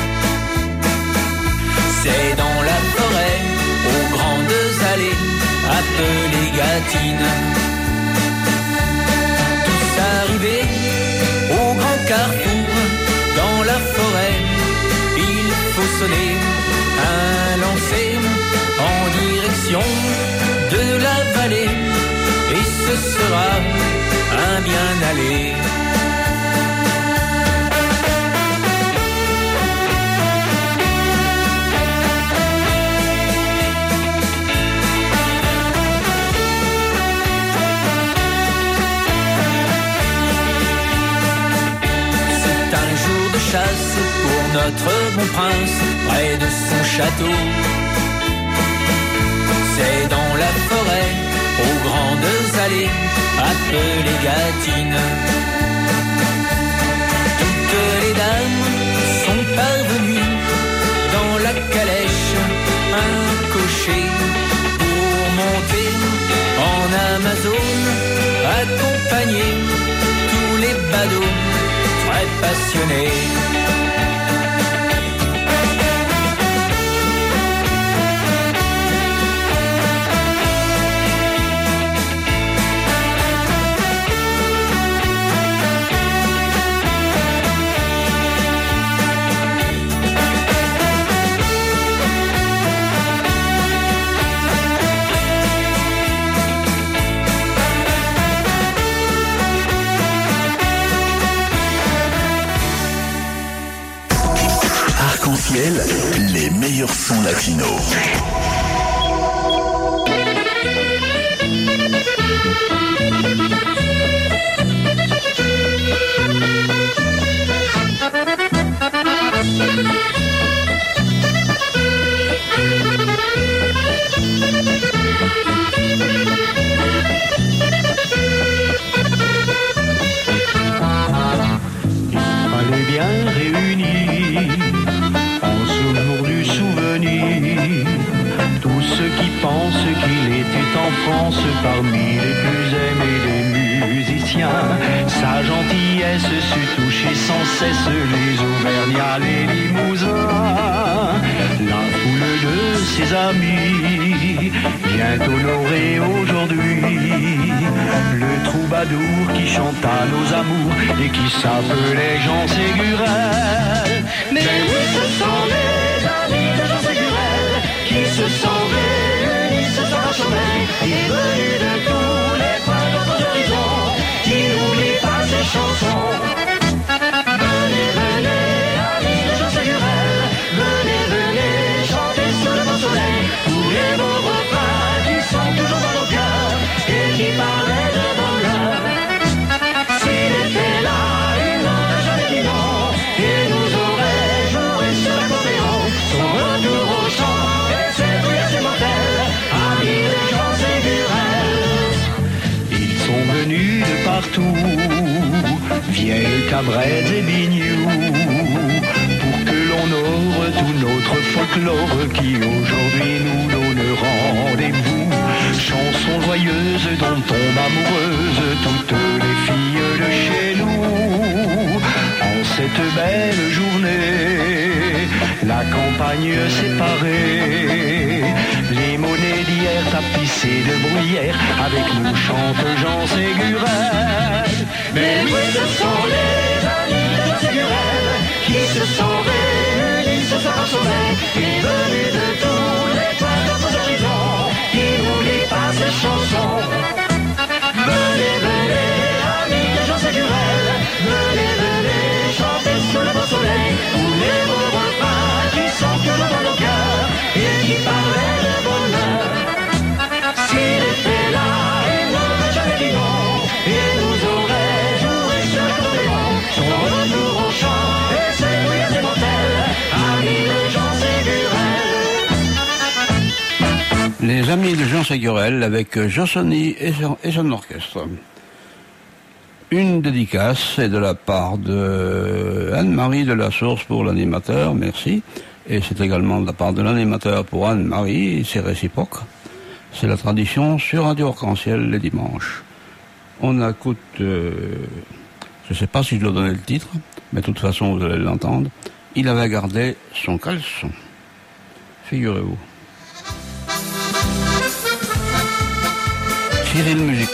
C'est dans la forêt, aux grandes allées, appelées Gâtines. Tous arrivés au grand carrefour, dans la forêt, il faut sonner un lancer en direction de la vallée, et ce sera un bien aller. C'est un jour de chasse pour notre bon prince, près de son château. C'est dans la forêt, aux grandes allées, appelées Gâtines. Toutes les dames sont parvenues dans la calèche, un cocher pour monter en Amazone, accompagner tous les badauds très passionnés. Arc-en-ciel, les meilleurs sons latinos. Fallait bien réunir en souvenir du souvenir tous ceux qui pensent qu'il était en France parmi les plus aimés des musiciens. Sa gentillesse sut toucher sans cesse les Auvergnats, les Limousins. La foule de ses amis vient honorer aujourd'hui le troubadour qui chanta nos amours et qui s'appelait Jean Ségurel. Mais oui, ce sont les amis de Jean Ségurel qui se sont réunis ce soir à Chauvel, et venus de tous les coins de notre horizon, qui n'oublient pas ces chansons. Venez, venez, amis de Jean Ségurel, venez, venez, chantez sous le beau soleil tous les beaux refrains qui sont toujours dans nos cœurs et qui parlaient de bonheur. S'il était là, il n'aurait jamais dit non, et nous aurait joué sur l'accordéon son retour au chant et ses prières immortelles, amis de Jean Ségurel. Ils sont venus de partout, vieilles cabrets et bignoux, pour que l'on honore tout notre folklore qui aujourd'hui nous donne rendez-vous. Chansons joyeuses dont tombent amoureuses toutes les filles de chez nous. En cette belle journée, la campagne séparée, les monnaies d'hier tapissées assez de bruyère, avec nous chante Jean Ségurel. Mais oui, ce sont les amis de Jean Ségurel qui se sont réunis ce soir au soleil, et venus de tous les coins de nos horizons, qui n'oublient pas ces chansons. Venez, venez, amis de Jean Ségurel, venez, venez, chanter sous le beau soleil, tous les beaux refrains qui sont que dans nos cœurs, et qui parlaient de bonheur. S'il était là, il n'aurait jamais dit non, et nous aurait joué sur l'accordéon, son retour au chant, et ses bruyères immortelles, amis de Jean Ségurel. Les amis de Jean Ségurel avec Jossony et son, et son orchestre. Une dédicace est de la part de Anne-Marie de la Source pour l'animateur, merci. Et c'est également de la part de l'animateur pour Anne-Marie, c'est réciproque. C'est la tradition sur Radio Arc-en-Ciel les dimanches. On écoute, euh, je ne sais pas si je dois donner le titre, mais de toute façon vous allez l'entendre. Il avait gardé son caleçon. Figurez-vous. Cyril Musique.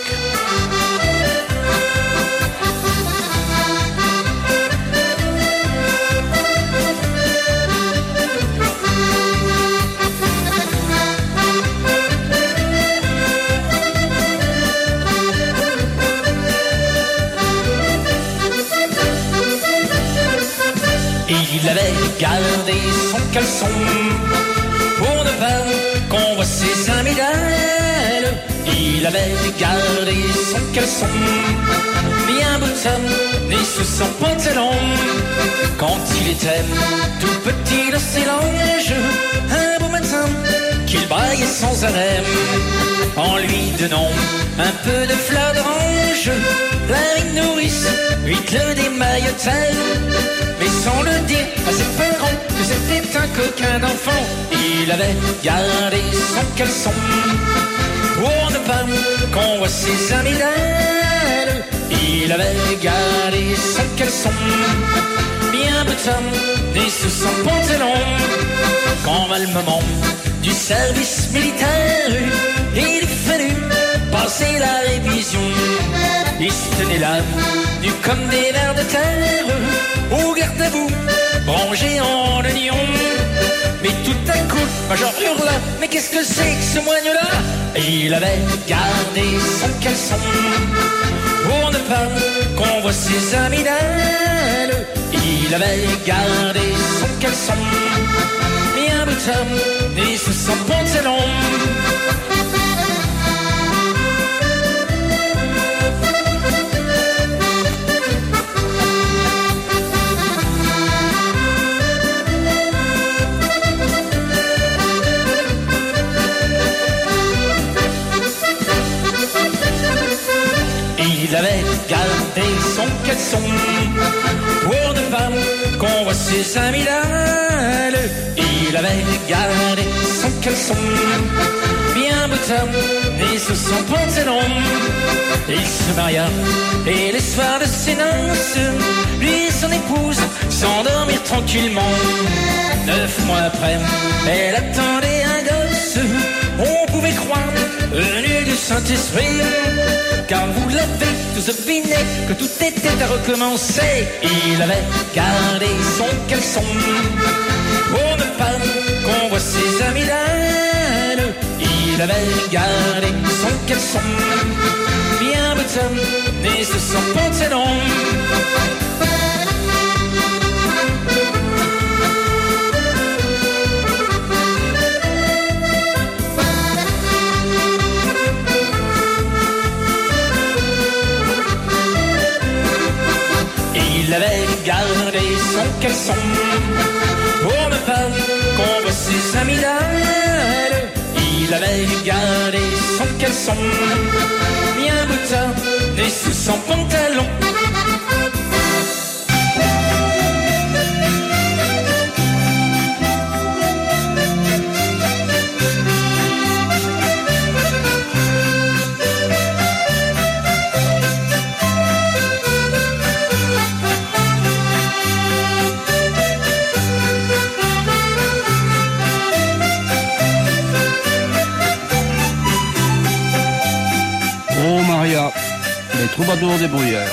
Il avait gardé son caleçon pour ne pas convoiter sa médaille. Il avait gardé son caleçon bien boutonné sous son pantalon. Quand il était tout petit de ses langes, un beau matin qu'il braillait sans arrêt, en lui donnant un peu de fleurs d'orange, la reine nourrice lui le démaillotait. Mais sans le dire à ses parents que c'était un coquin d'enfant, il avait gardé son caleçon pour ne pas convoiter ses amis d'elle. Il avait gardé son caleçon bien boutonné sous son pantalon. Quand vint le moment du service militaire, il fallut passer la révision. Il se tenait là, nu comme des vers de terre, au garde à vous, rangé en oignon. Mais tout à coup, Major hurla, mais qu'est-ce que c'est que ce moigne-là? Il avait gardé son caleçon pour ne pas qu'on voit ses amis d'elle. Il avait gardé son caleçon bien boutonné sous son pantalon. Il avait gardé son caleçon pour ne pas qu'on voit ses amis d'elle. Il avait gardé son caleçon bien boutonné sous son pantalon. Il se maria et les soirs de ses noces, lui et son épouse s'endormirent tranquillement. Neuf mois après, elle attendait un gosse. On pouvait croire venu du Saint-Esprit, car vous l'avez tous deviné que tout était à recommencer. Il avait gardé son caleçon pour ne pas qu'on voit ses amis d'elle. Il avait gardé son caleçon bien boutonné sous son pantalon. Il avait gardé son caleçon pour ne pas qu'on voit ses amis d'elle. Il avait gardé son caleçon bien boutonné sous son pantalon. Maria, les troubadours des brouilleurs.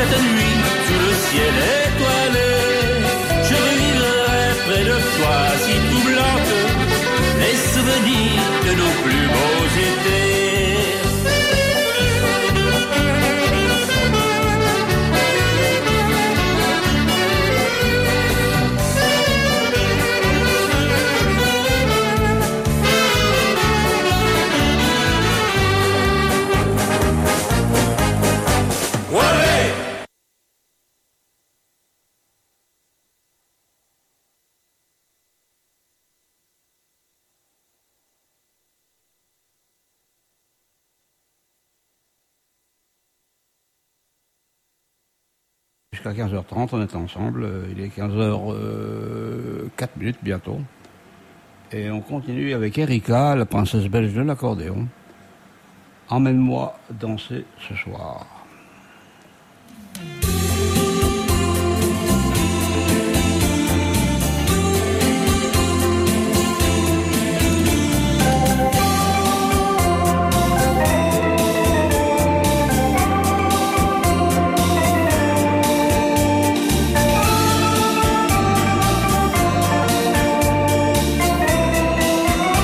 cette nuit sous le ciel étoilé. Je revivrai près de toi si troublante les souvenirs de nos plus beaux étés. Jusqu'à quinze heures trente, on est ensemble. Il est quinze heures quatre minutes bientôt. Et on continue avec Erika, la princesse belge de l'accordéon. Emmène-moi danser ce soir.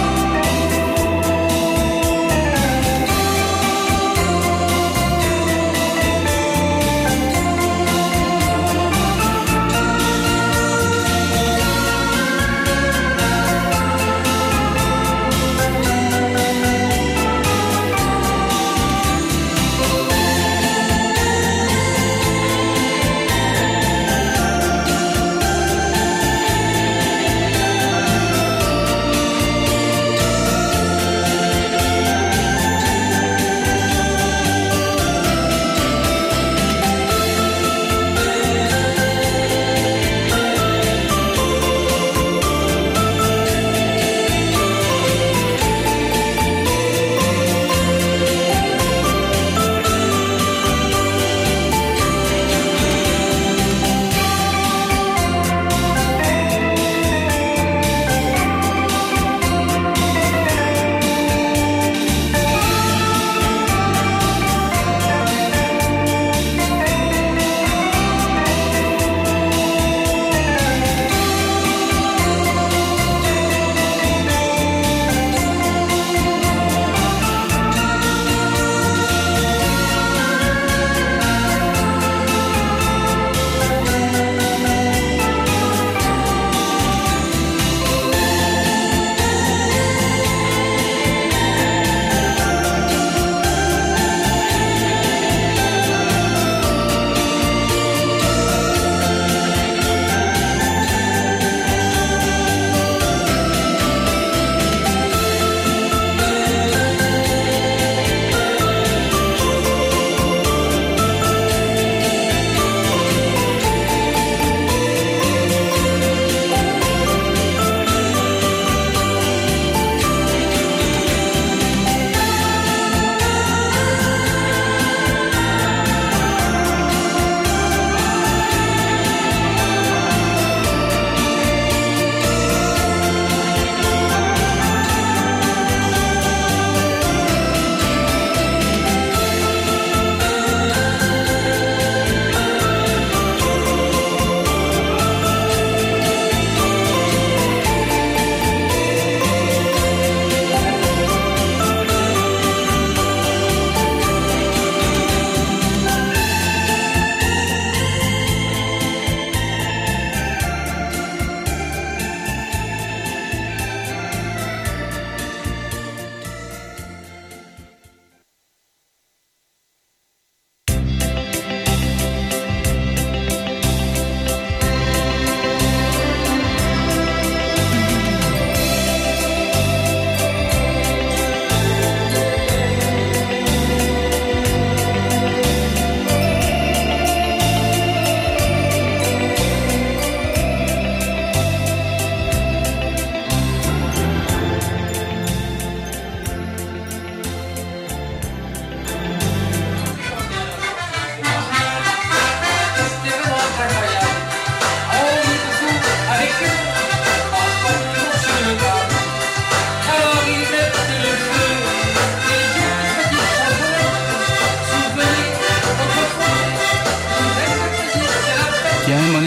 Emmène-moi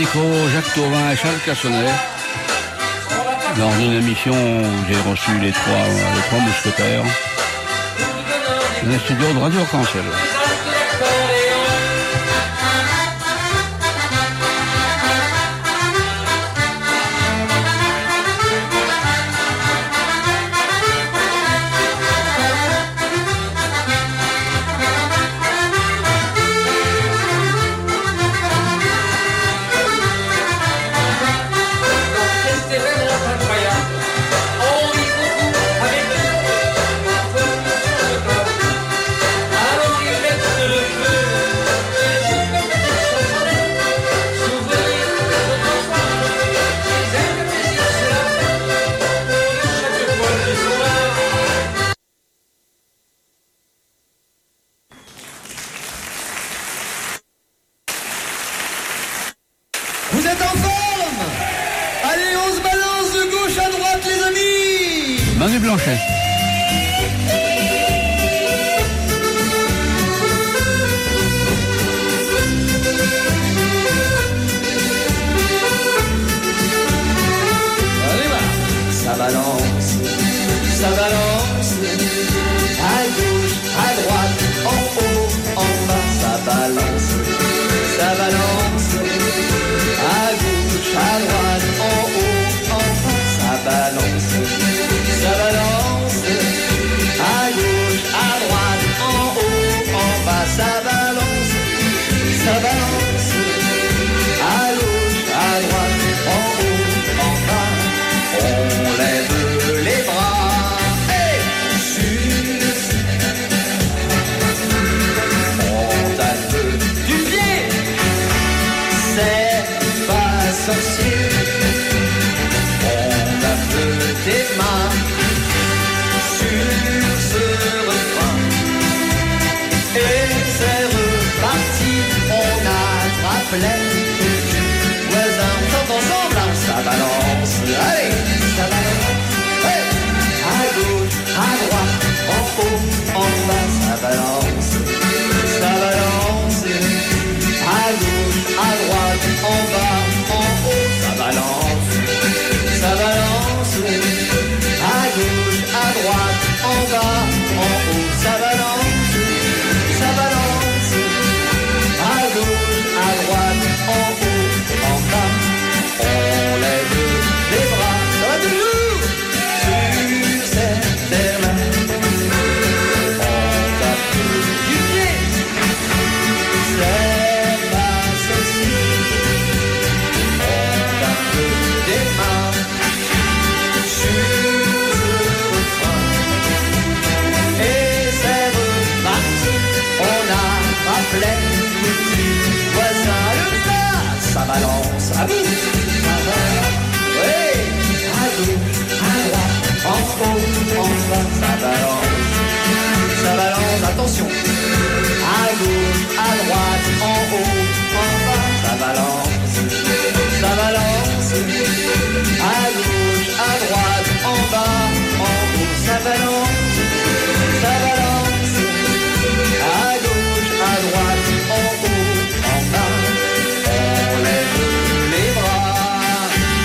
micro, Jacques Tauvin et Charles Cassonnet. Dans une émission où j'ai reçu les trois, les trois mousquetaires. Dans les studios de Radio Arc-en-Ciel. Vous êtes en forme? Allez, on se balance de gauche à droite, les amis! Manu Blanchet. Allez, va! Ça balance, ça balance, à gauche, à droite, en haut, en bas, ça balance, ça balance, à gauche, à droite, en haut, en bas, ça balance, ça balance, à gauche, à droite, en haut, en bas, ça balance, ça balance, à gauche, à droite, en haut, en bas, on lève les bras et sur, on tape du pied, c'est pas sorcier, on tape tes mains sur ce refrain et c'est reparti, on attrape les voisins, on chante ensemble, hein, ça balance, allez, ça balance, hey, à gauche, à droite, en haut, en bas, ça balance, ça balance, à gauche, à droite, en bas, en haut, ça balance, ça balance, à gauche, à droite, en bas, en haut, ça balance, ça balance, à gauche, à droite, en haut, en bas, on lève les bras, ça va toujours sur cette terre-là, on tape du pied, c'est pas ceci, on tape des mains sur ce refrain, et c'est reparti, on attrape les petits voisins, le tas, ça balance, à vous, ça va, oui, à gauche, à droite, en haut, en bas, ça balance, ça balance, attention, à gauche, à droite, en haut, en bas, ça balance, ça balance, à gauche, à droite, en bas, en haut, ça balance, ça balance, à gauche, à droite, en haut, en bas, on lève les bras,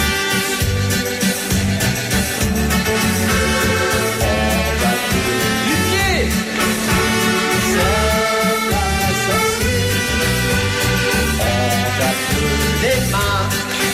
on tape du pied, ça va sorcier, on tape des mains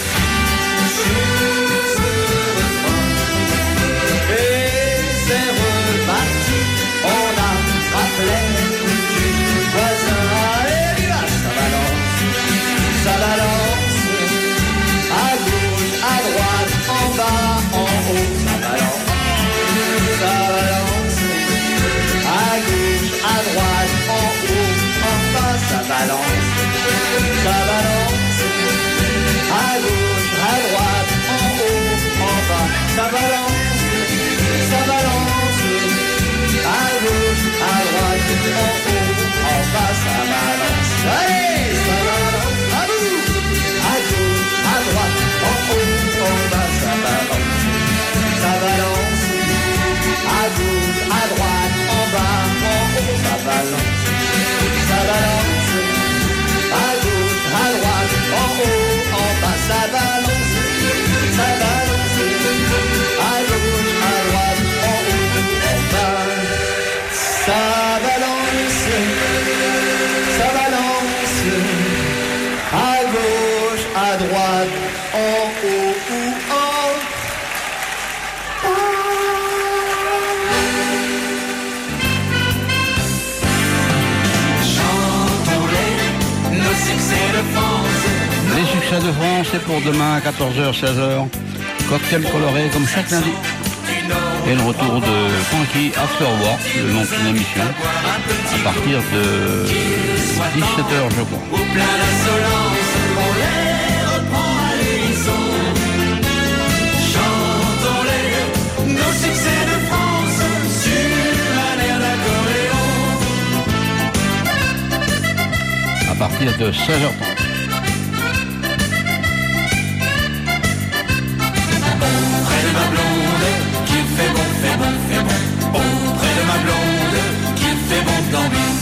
sur ce refrain, et c'est reparti, on attrape les petits voisins, allez, là, ça balance, ça balance, à gauche, à droite, en bas, en haut, ça balance, ça balance, à gauche, à droite, en haut, en bas, ça balance, ça balance, à gauche, à droite, en haut, en bas, ça balance, ça balance, à gauche, à droite, en haut, en bas, ça balance, allez, ça balance, à vous, à gauche, à droite, en haut, en bas, ça balance, ça balance, à gauche, à droite, en bas, en haut, ça balance, ça balance, à gauche, à droite, en haut, en bas. à droite, en haut ou en Chantons-les, nos succès de France. Les succès de France, c'est pour demain à quatorze heures, seize heures. Cocktail coloré comme chaque lundi. Et le retour de Funky After Work, le nom de son émission, à partir de dix-sept heures, je crois. Au plein d'insolence, on les reprend à l'unisson. Chantons-les, nos succès de France, sur un air d'accordéon. À partir de seize heures trente. Auprès de ma blonde, qu'il fait bon, fait bon, fait bon. Auprès de ma blonde, qu'il fait bon dormir.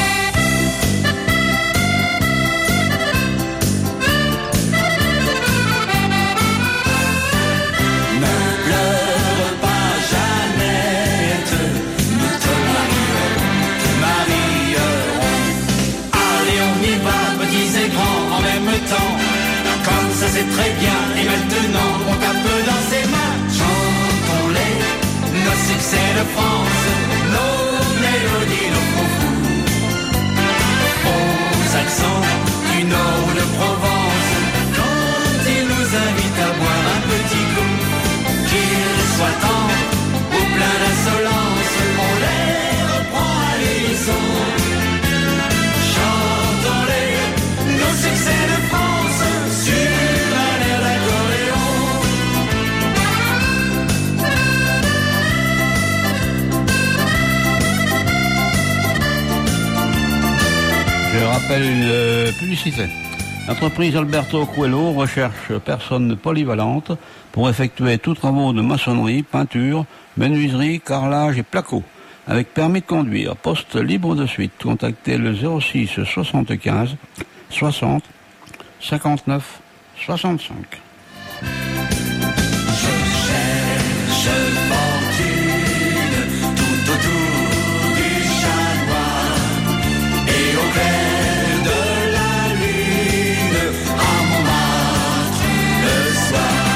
Ne pleure pas, Jeannette, nous te marierons, te marierons. Allez, on y va, petits et grands, en même temps. Comme ça c'est très bien, et maintenant on tape dans ses mains. Chantons-les, nos succès de France, nos mélodies, nos fous. Aux accents du nord de Provence, quand ils nous invitent à boire un petit coup, qu'ils soient tendres ou plein d'insolence, on les reprend à l'unisson. Chantons-les, nos succès de France, sur un air d'accordéon. Je rappelle une euh, publicité. L'entreprise Alberto Coelho recherche personnes polyvalentes pour effectuer tous travaux de maçonnerie, peinture, menuiserie, carrelage et placo. Avec permis de conduire, poste libre de suite. Contactez le zéro six soixante-quinze soixante cinquante-neuf soixante-cinq. Je fortune tout autour du chat noir et au clair de la lune à Montmartre le soir.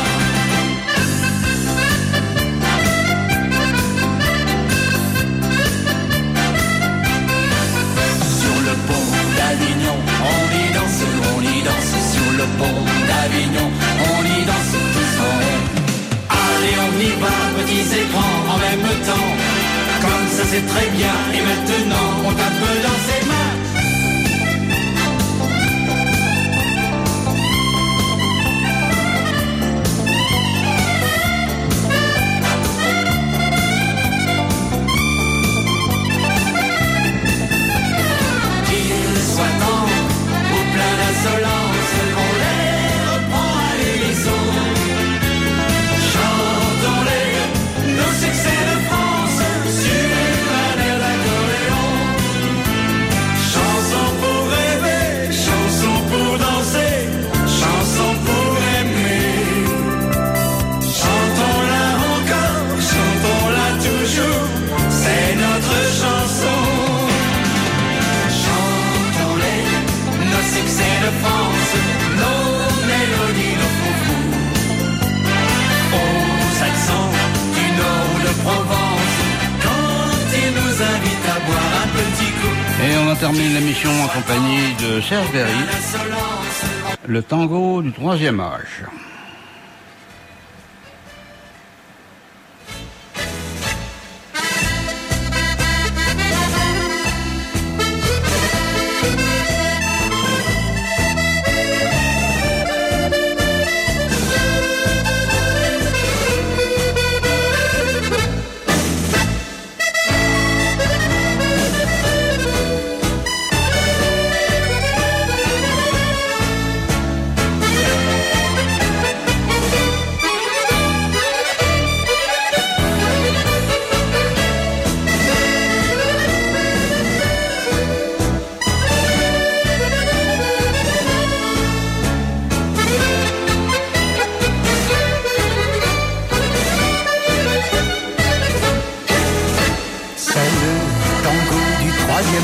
Sur le pont d'Avignon, on y danse, on y danse. Sur le pont d'Avignon, on y danse tous en rond. Allez, on y va, petits et grands, en même temps. Comme ça c'est très bien, et maintenant on tape dans ses mains. Qu'ils soient tendres ou plein d'insolence, on les reprend à l'unisson. Chantons-les, nos succès de France, sur un air d'accordéon. Chanson pour rêver, chanson pour danser, chanson pour aimer. Chantons-la encore, chantons-la toujours, c'est notre chanson. Chantons-les, nos succès de France, nos mélodies, nos foufous. Aux accents du nord de Provence, quand ils nous invitent à boire un petit coup. Et on a terminé l'émission en compagnie de Serge Berry, le tango du troisième âge.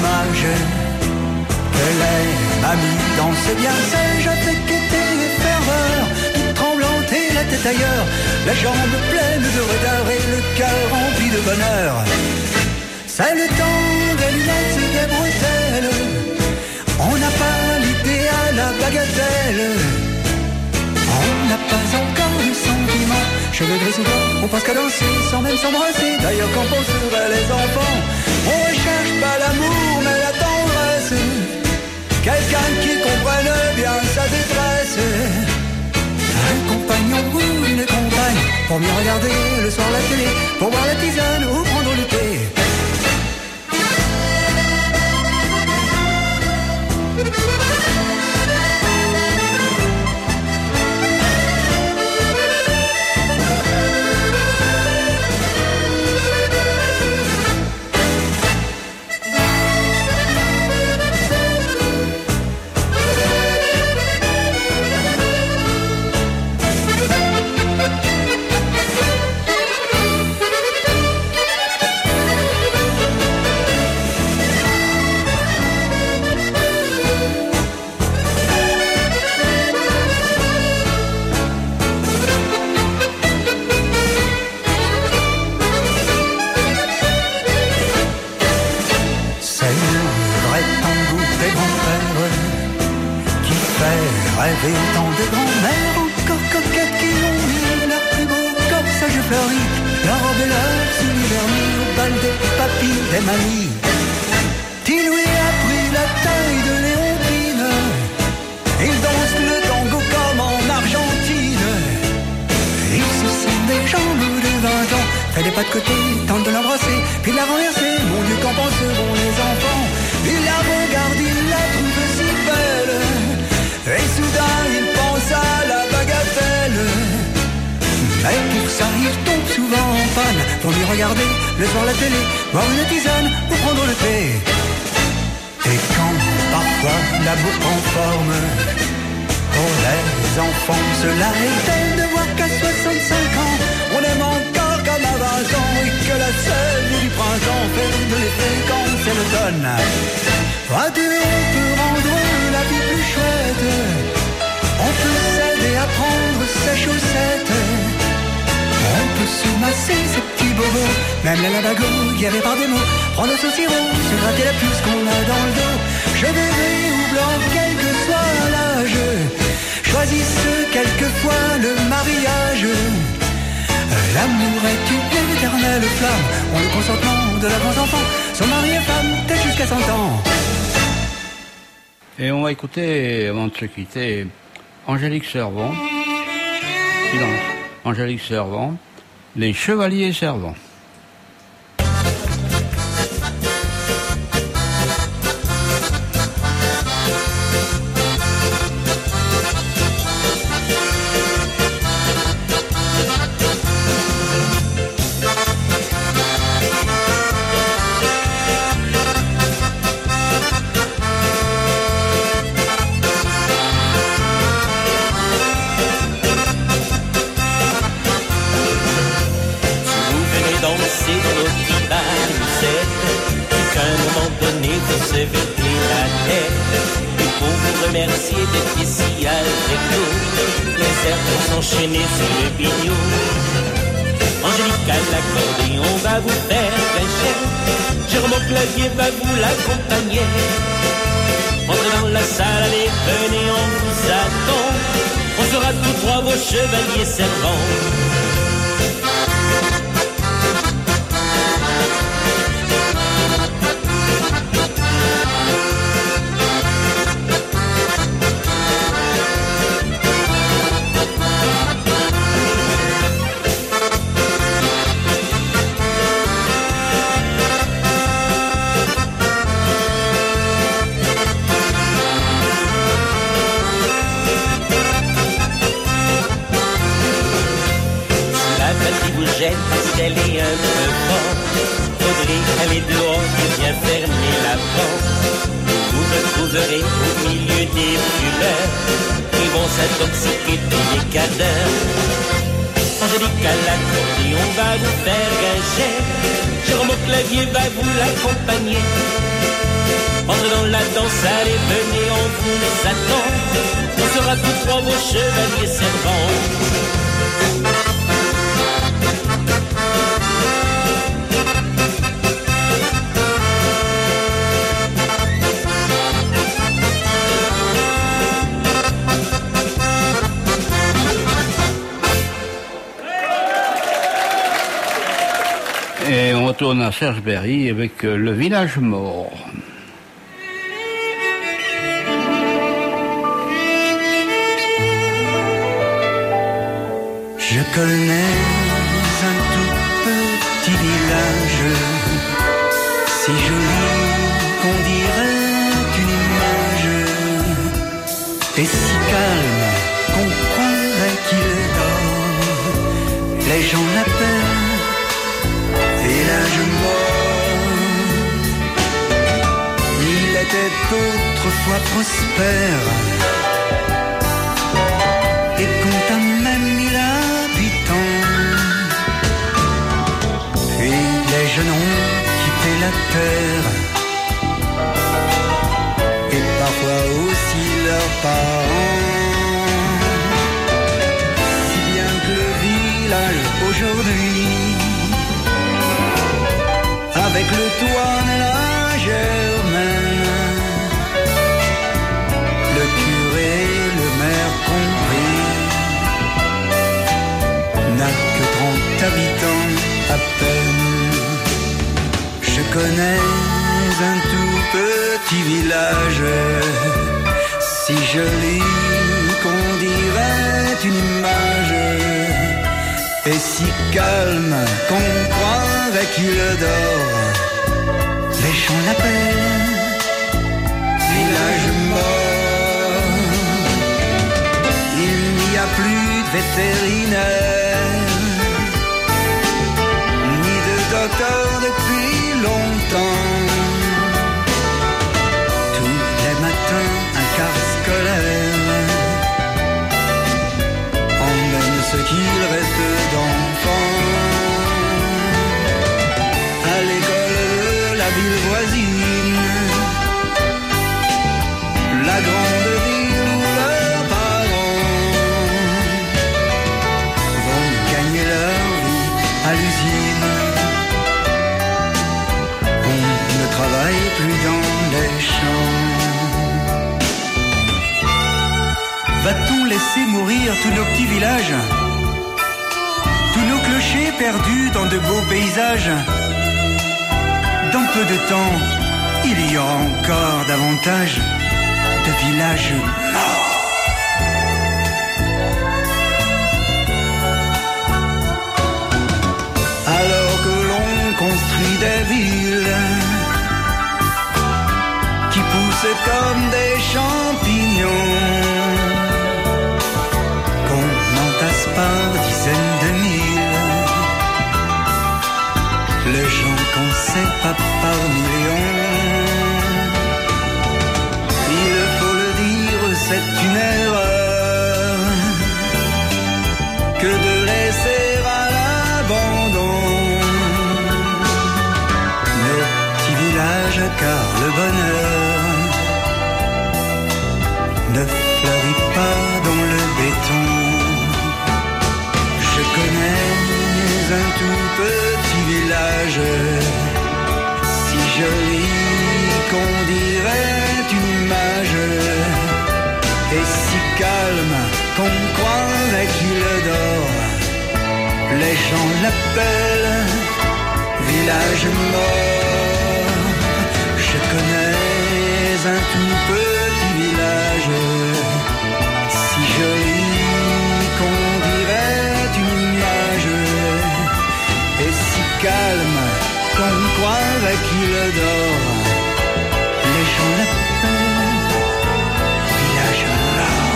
Que les mamies dansaient bien, c'est je fais qu'était faire tête ailleurs, la jambe pleine de retard et le cœur rempli de bonheur. C'est le temps des lunettes et des bretelles. On n'a pas l'idéal à bagatelle. On n'a pas encore le sentiment. Cheveux gris sous blanc, on pense qu'à danser sans même s'embrasser. D'ailleurs quand on serait les enfants, on recherche pas l'amour mais la tendresse. Quelqu'un qui comprenne bien sa détresse. Un compagnon ou une compagne, pour mieux regarder le soir la télé, pour boire la tisane ou prendre le thé. Rêver tant de grand-mères encore coquettes qui ont mis leur plus beau corsage fleuri, leur robe et leur souliers vernis au bal des papis, des mamies. Qui lui a pris la taille de Léontine, il danse le tango comme en Argentine. Il se sent des jambes de vingt ans, fait des pas de côté, tente de l'embrasser, puis de la renverser. Mon Dieu, qu'en penseront les enfants? Il la regarde, il la trouve si belle. Et soudain il pense à la bagatelle. Mais pour ça il tombe souvent en panne. Pour lui regarder le soir la télé, boire une tisane ou prendre le thé. Et quand parfois la boue en forme, pour les enfants cela étonne de voir qu'à soixante-cinq ans on aime encore comme à vingt ans. Et que la sève du printemps fait de l'effet quand c'est l'automne. À deux on peut rendre la vie plus chouette. On peut s'aider à prendre ses chaussettes. On peut se masser ses petits bobos, même la lavago guérie par des mots. Prendre son sirop, se gratter la puce qu'on a dans le dos. Cheveux gris ou blancs, quel que soit l'âge, choisissent quelquefois le mariage. L'amour est une éternelle flamme. On le consentement de la grande enfant, son mari et femme, peut-être jusqu'à cent ans. Et on va écouter, avant de se quitter, Angélique Servan. Silence. Angélique Servan, Les Chevaliers Servants. Enchaîné sur le bignou. Angélique à l'accordéon va vous faire pêcher. Jérôme au clavier va vous l'accompagner. Entrez dans la salle, allez, venez, on vous attend. On sera tous trois vos chevaliers servants. Parce qu'elle est un peu forte, faudrait aller dehors et bien fermer la porte. Vous me trouverez au milieu des fumeurs qui vont s'intoxiquer tous les cadeurs. Angélique à l'accordéon va vous faire gâcher. Jérôme au clavier va vous l'accompagner. Entrez dans la danse, allez, venez, on vous attend. On sera tous trois vos chevaliers servants. retourne à Serge Berry avec euh, Le Village Mort. Je connais un tout petit village, si joli qu'on dirait une image, et si calme qu'on croirait qu'il dort. Les gens l'appellent Village Mort. Il était autrefois prospère et compta même mille habitants. Puis les jeunes ont quitté la terre, et parfois aussi leurs parents. Si bien que le village aujourd'hui, avec le toit et la germaine, le curé et le maire compris, n'a que trente habitants à peine. Je connais un tout petit village, si joli qu'on dirait une image, et si calme qu'on croirait qu'il dort. Les gens l'appellent Village Mort. Il n'y a plus de vétérinaire, ni de docteur depuis longtemps. Tous les matins un car scolaire emmène ce qu'il reste d'enfants à l'école de la ville voisine, la grande ville où leurs parents vont gagner leur vie à l'usine. On ne travaille plus dans les champs. Va-t-on laisser mourir tous nos petits villages, tous nos clochers perdus dans de beaux paysages? Dans peu de temps, il y aura encore davantage de villages morts. Alors que l'on construit des villes qui poussent comme des champignons, qu'on entasse par dizaines de mille, les gens qu'on sait pas par millions. Il faut le dire, c'est une erreur que de laisser à l'abandon nos petits villages, car le bonheur ne fleurit pas dans le béton. Je connais un tout petit village, si joli qu'on dirait une image, et si calme qu'on croirait qu'il dort. Les gens l'appellent Village Mort. Je connais un tout petit village, si joli qu'on dirait une image, et si calme qu'on croirait qu'il dort. Les gens l'appellent Village Mort.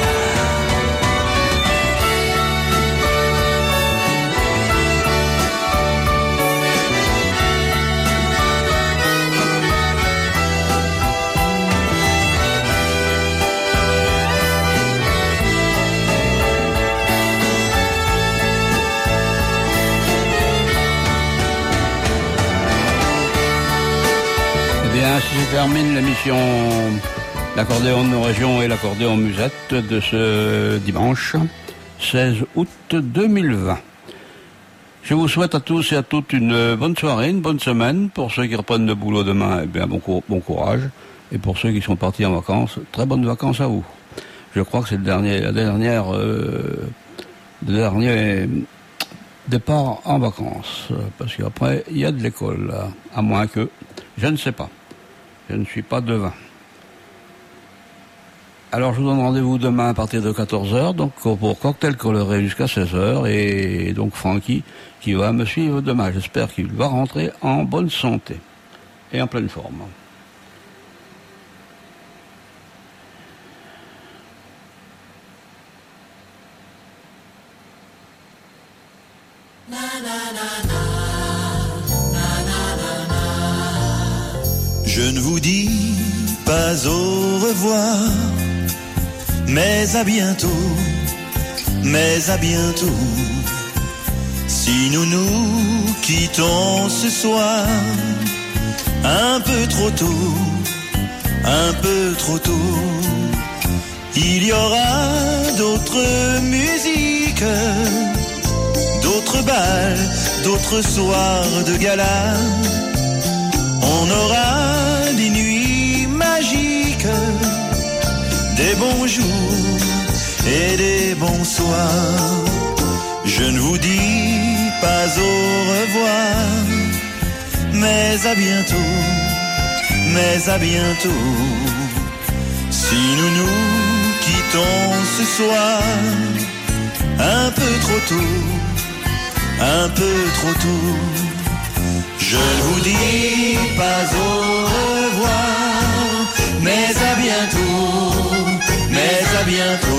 Ainsi se termine l'émission L'accordéon de nos régions et l'accordéon musette de ce dimanche seize août deux mille vingt. Je vous souhaite à tous et à toutes une bonne soirée, une bonne semaine. Pour ceux qui reprennent le boulot demain, eh bien bon, bon courage. Et pour ceux qui sont partis en vacances, très bonnes vacances à vous. Je crois que c'est le dernier, la dernière, euh, le dernier départ en vacances. Parce qu'après, il y a de l'école, là. À moins que, je ne sais pas. Je ne suis pas devin. Alors, je vous donne rendez-vous demain à partir de quatorze heures, donc pour cocktail coloré jusqu'à seize heures, et donc Francky qui va me suivre demain. J'espère qu'il va rentrer en bonne santé et en pleine forme. Je ne vous dis pas au revoir, mais à bientôt, mais à bientôt. Si nous nous quittons ce soir, un peu trop tôt, un peu trop tôt, il y aura d'autres musiques, d'autres bals, d'autres soirs de gala. On aura des nuits magiques, des bons jours et des bons soirs. Je ne vous dis pas au revoir, mais à bientôt, mais à bientôt. Si nous nous quittons ce soir, un peu trop tôt, un peu trop tôt. Je ne vous dis pas au revoir, mais à bientôt, mais à bientôt.